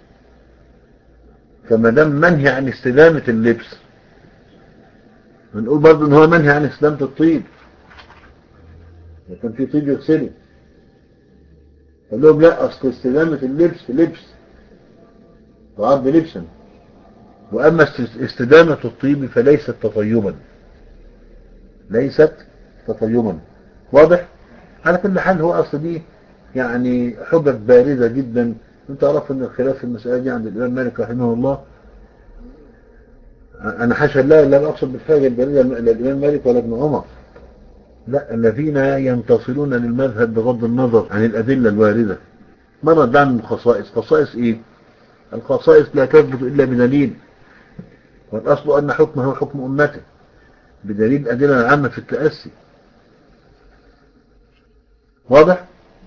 فما دام منهي عن استدامة اللبس، هنقول برضه ان هو منهي عن استدامة الطيب، لكن في طيب يغسله. قال لهم لا، اصل استدامة اللبس لبس وعرض لبسا، واما استدامة الطيب فليست تطيبا، ليست تطيبا. واضح؟ على كل حال هو اصل دي يعني حجج باردة جدا. انت عرفت ان الخلاف في المسألة دي عند الامام مالك رحمه الله، انا حاشا لا لا اقصد بالحاجة الباردة لا الامام مالك ولا ابن عمر، لا، الذين ينتصرون للمذهب بغض النظر عن الادلة الواردة. مرة دعم الخصائص، خصائص ايه؟ الخصائص لا تثبت الا بدليل، والاصل ان حكمه حكم امته بدليل الادلة العامة في التأسي. واضح؟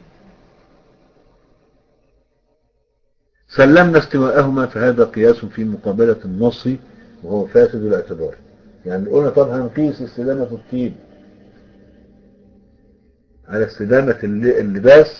سلمنا استواءهما، فهذا قياس في مقابلة النص وهو فاسد الاعتبار. يعني قلنا طب هنقيس استدامة الطيب على استدامة اللباس،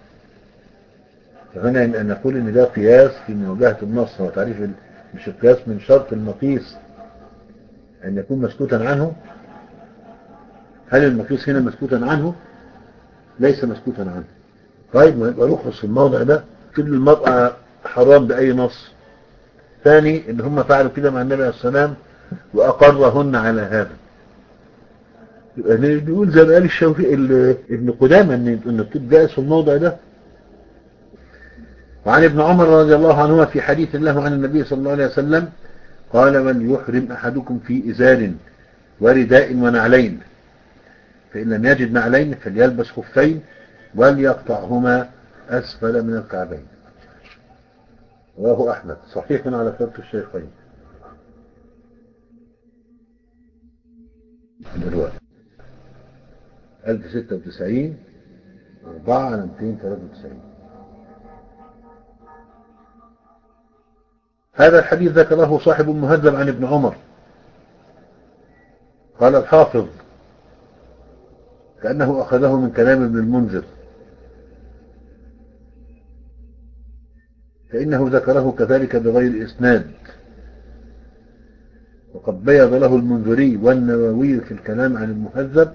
فهنا أن نقول ان ده قياس في مواجهة النص. وتعريف مش القياس من شرط المقيس ان يكون مسكوتا عنه. هل المقيس هنا مسكوتا عنه؟ ليس مسكوتا عنه. طيب ما يبقى رخص في الموضع ده، كل المرأة حرام بأي نص. ثاني ان هم فعلوا كده مع النبي عليه السلام واقرهن على هذا. يبقى نقول زي ما قال الشوفي ابن قدامة ان ان الطب جائز في الموضع ده. وعن ابن عمر رضي الله عنهما في حديث له عن النبي صلى الله عليه وسلم قال وليحرم احدكم في ازار ورداء ونعلين، فان لم يجد نعلين فليلبس خفين وليقطعهما اسفل من الكعبين. رواه احمد صحيح على شرط الشيخين. دلوقتي ألف وستة وتسعين أربعة على مئتين وثلاثة وتسعين. هذا الحديث ذكره صاحب المهذب عن ابن عمر. قال الحافظ كأنه أخذه من كلام ابن المنذر، فإنه ذكره كذلك بغير إسناد، وقد بيض له المنذري والنووي في الكلام عن المهذب،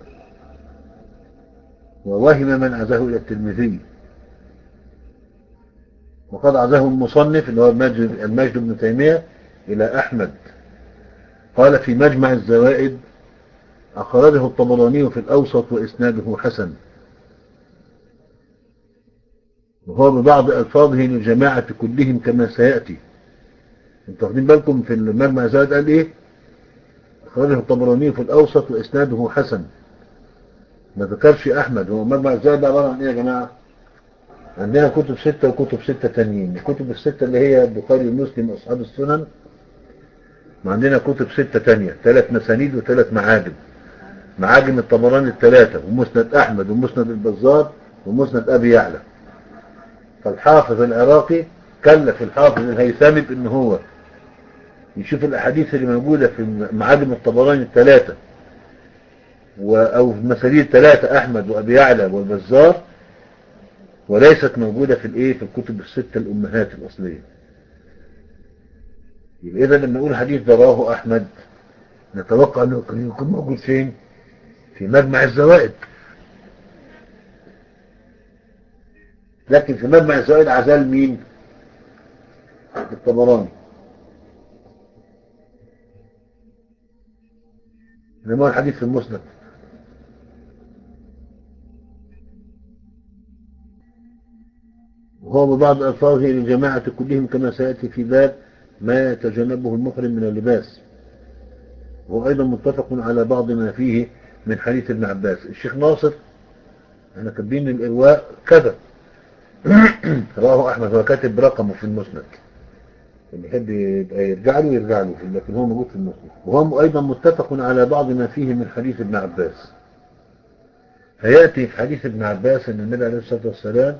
ووهم من عزاه إلى الترمذي، وقد عزاه المصنف اللي هو المجد بن تيمية إلى أحمد. قال في مجمع الزوائد أخرجه الطبراني في الأوسط وإسناده حسن، وهو ببعض ألفاظه للجماعة كلهم كما سيأتي. انتوا واخدين بالكم في المجمع الزوائد قال إيه؟ أخرجه الطبراني في الأوسط وإسناده حسن، ما ذكرش أحمد. هو مجمع الزوائد عبارة عن إيه يا جماعة؟ عندنا كتب ستة وكتب ستة تانيين. الكتب الستة اللي هي البخاري ومسلم وأصحاب السنن، وعندنا كتب ستة تانية، ثلاث مسانيد وثلاث معاجم. معاجم الطبراني الثلاثة، ومسند أحمد ومسند البزار ومسند أبي يعلى. فالحافظ العراقي كلف الحافظ الهيثمي بأن هو يشوف الأحاديث اللي موجودة في معاجم الطبراني الثلاثة أو في المسانيد الثلاثة أحمد وأبي يعلى والبزار، وليست موجودة في الإيه في الكتب الستة الأمهات الأصلية. يبقى إذا لما نقول حديث رواه أحمد نتوقع أنه يكون موجود فين؟ في مجمع الزوائد. لكن في مجمع الزوائد عزال مين؟ الطبراني. إنما الحديث في المسند. وهو ببعض ألفاظه للجماعة كلهم كما سيأتي في باب ما يتجنبه المحرم من اللباس. وهو أيضا متفق على بعض ما فيه من حديث ابن عباس. الشيخ ناصر احنا كاتبين الإرواء كذا رواه أحمد، هو كاتب رقمه في المسند، اللي يحب يبقى يرجع له يرجع له، لكن هو موجود في المسند. وهو أيضا متفق على بعض ما فيه من حديث ابن عباس. هيأتي في حديث ابن عباس أن النبي عليه الصلاة والسلام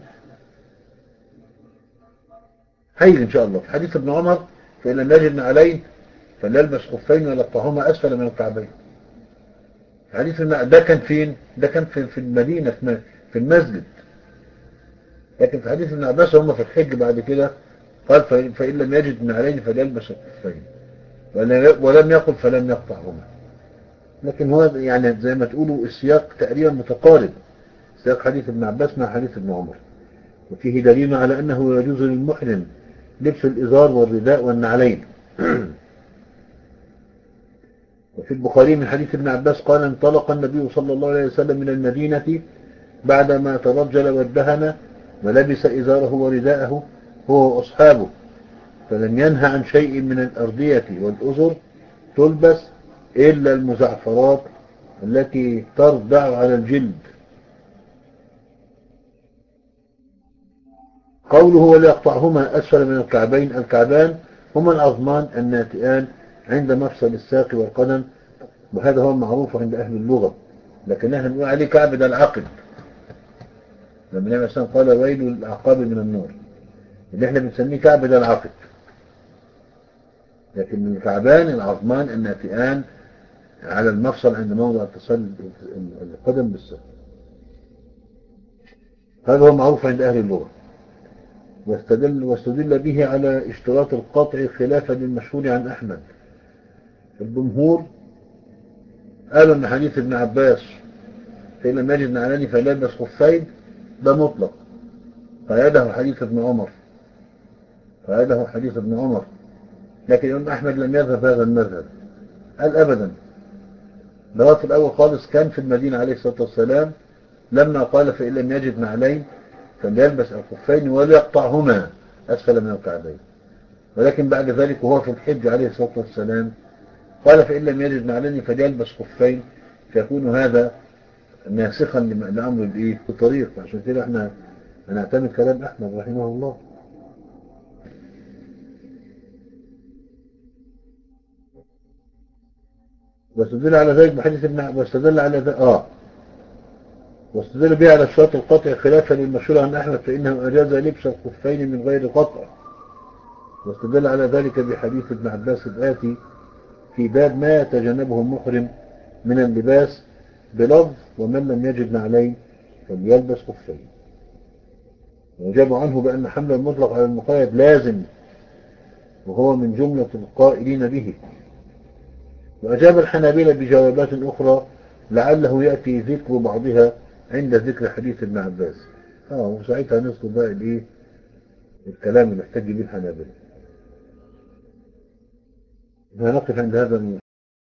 هيجي إن شاء الله في حديث ابن عمر فإن لم يجد عليه فليلبس خفين ويلقاهما أسفل من الكعبين. حديث الم- ده كان فين؟ ده كان في في المدينة، في م- في المسجد. لكن في حديث ابن عباس هم في الحج بعد كده قال فإن فإن لم يجد نعلين فليلبس الخفين، ولم ولم يقل فلم يقطعهما. لكن هو يعني زي ما تقولوا السياق تقريبا متقارب، سياق حديث ابن عباس مع حديث ابن عمر. وفيه دليل على أنه يجوز للمحرم لبس الإزار والرداء والنعلين. وفي البخاري من حديث ابن عباس قال انطلق النبي صلى الله عليه وسلم من المدينة بعدما ترجل وادهن ولبس إزاره ورداءه هو وأصحابه، فلم ينهى عن شيء من الأردية والأزر تلبس إلا المزعفرات التي ترضع على الجلد. قوله وليقطعهما أسفل من الكعبين، الكعبان هما العظمان الناتئان عند مفصل الساق والقدم، وهذا هو المعروف عند أهل اللغة، لكن نحن نقول عليه كعب ده العقب، لما النبي صلى الله عليه وسلم قال ويل للأعقاب من النار، اللي احنا بنسميه كعب ده العقب. لكن الكعبان العظمان الناتئان على المفصل عند موضع اتصال القدم بالساق، هذا هو معروف عند أهل اللغة. واستدل, واستدل به على اشتراط القطع خلافا للمشهور عن أحمد. الجمهور قالوا أن حديث ابن عباس فإن لم يجد نعلان فليلبس خفين ده مطلق، قيده حديث ابن عمر قيده حديث ابن عمر لكن الإمام أحمد لم يذهب هذا المذهب، قال أبدا، ده هو في الأول خالص كان في المدينة عليه الصلاة والسلام لما قال فإن لم يجد نعلين فليلبس الخفين وليقطعهما أسفل من الكعبين، ولكن بعد ذلك وهو في الحج عليه الصلاة والسلام قال فإن لم يجد نعلين فليلبس خفين، فيكون هذا ناسخا لأمر الإيه الطريق. عشان كده احنا هنعتمد كلام أحمد رحمه الله. واستدل على ذلك بحديث ابن واستدل على ذلك اه واستدل به على اشتراط القطع خلافا للمشهور عن أحمد فإنه أجاز لبس الخفين من غير قطع. واستدل على ذلك بحديث ابن عباس الآتي في باب ما يتجنبه المحرم من اللباس بلفظ ومن لم يجد نعلين فليلبس خفين. وجاب عنه بأن حمل المطلق على المقيد لازم، وهو من جملة القائلين به. وأجاب الحنابلة بجوابات أخرى لعله يأتي ذكر بعضها عند ذكر حديث ابن عباس. اه وساعتها نذكر بقى الايه الكلام اللي احتج به الحنابلة. هنقف عند هذا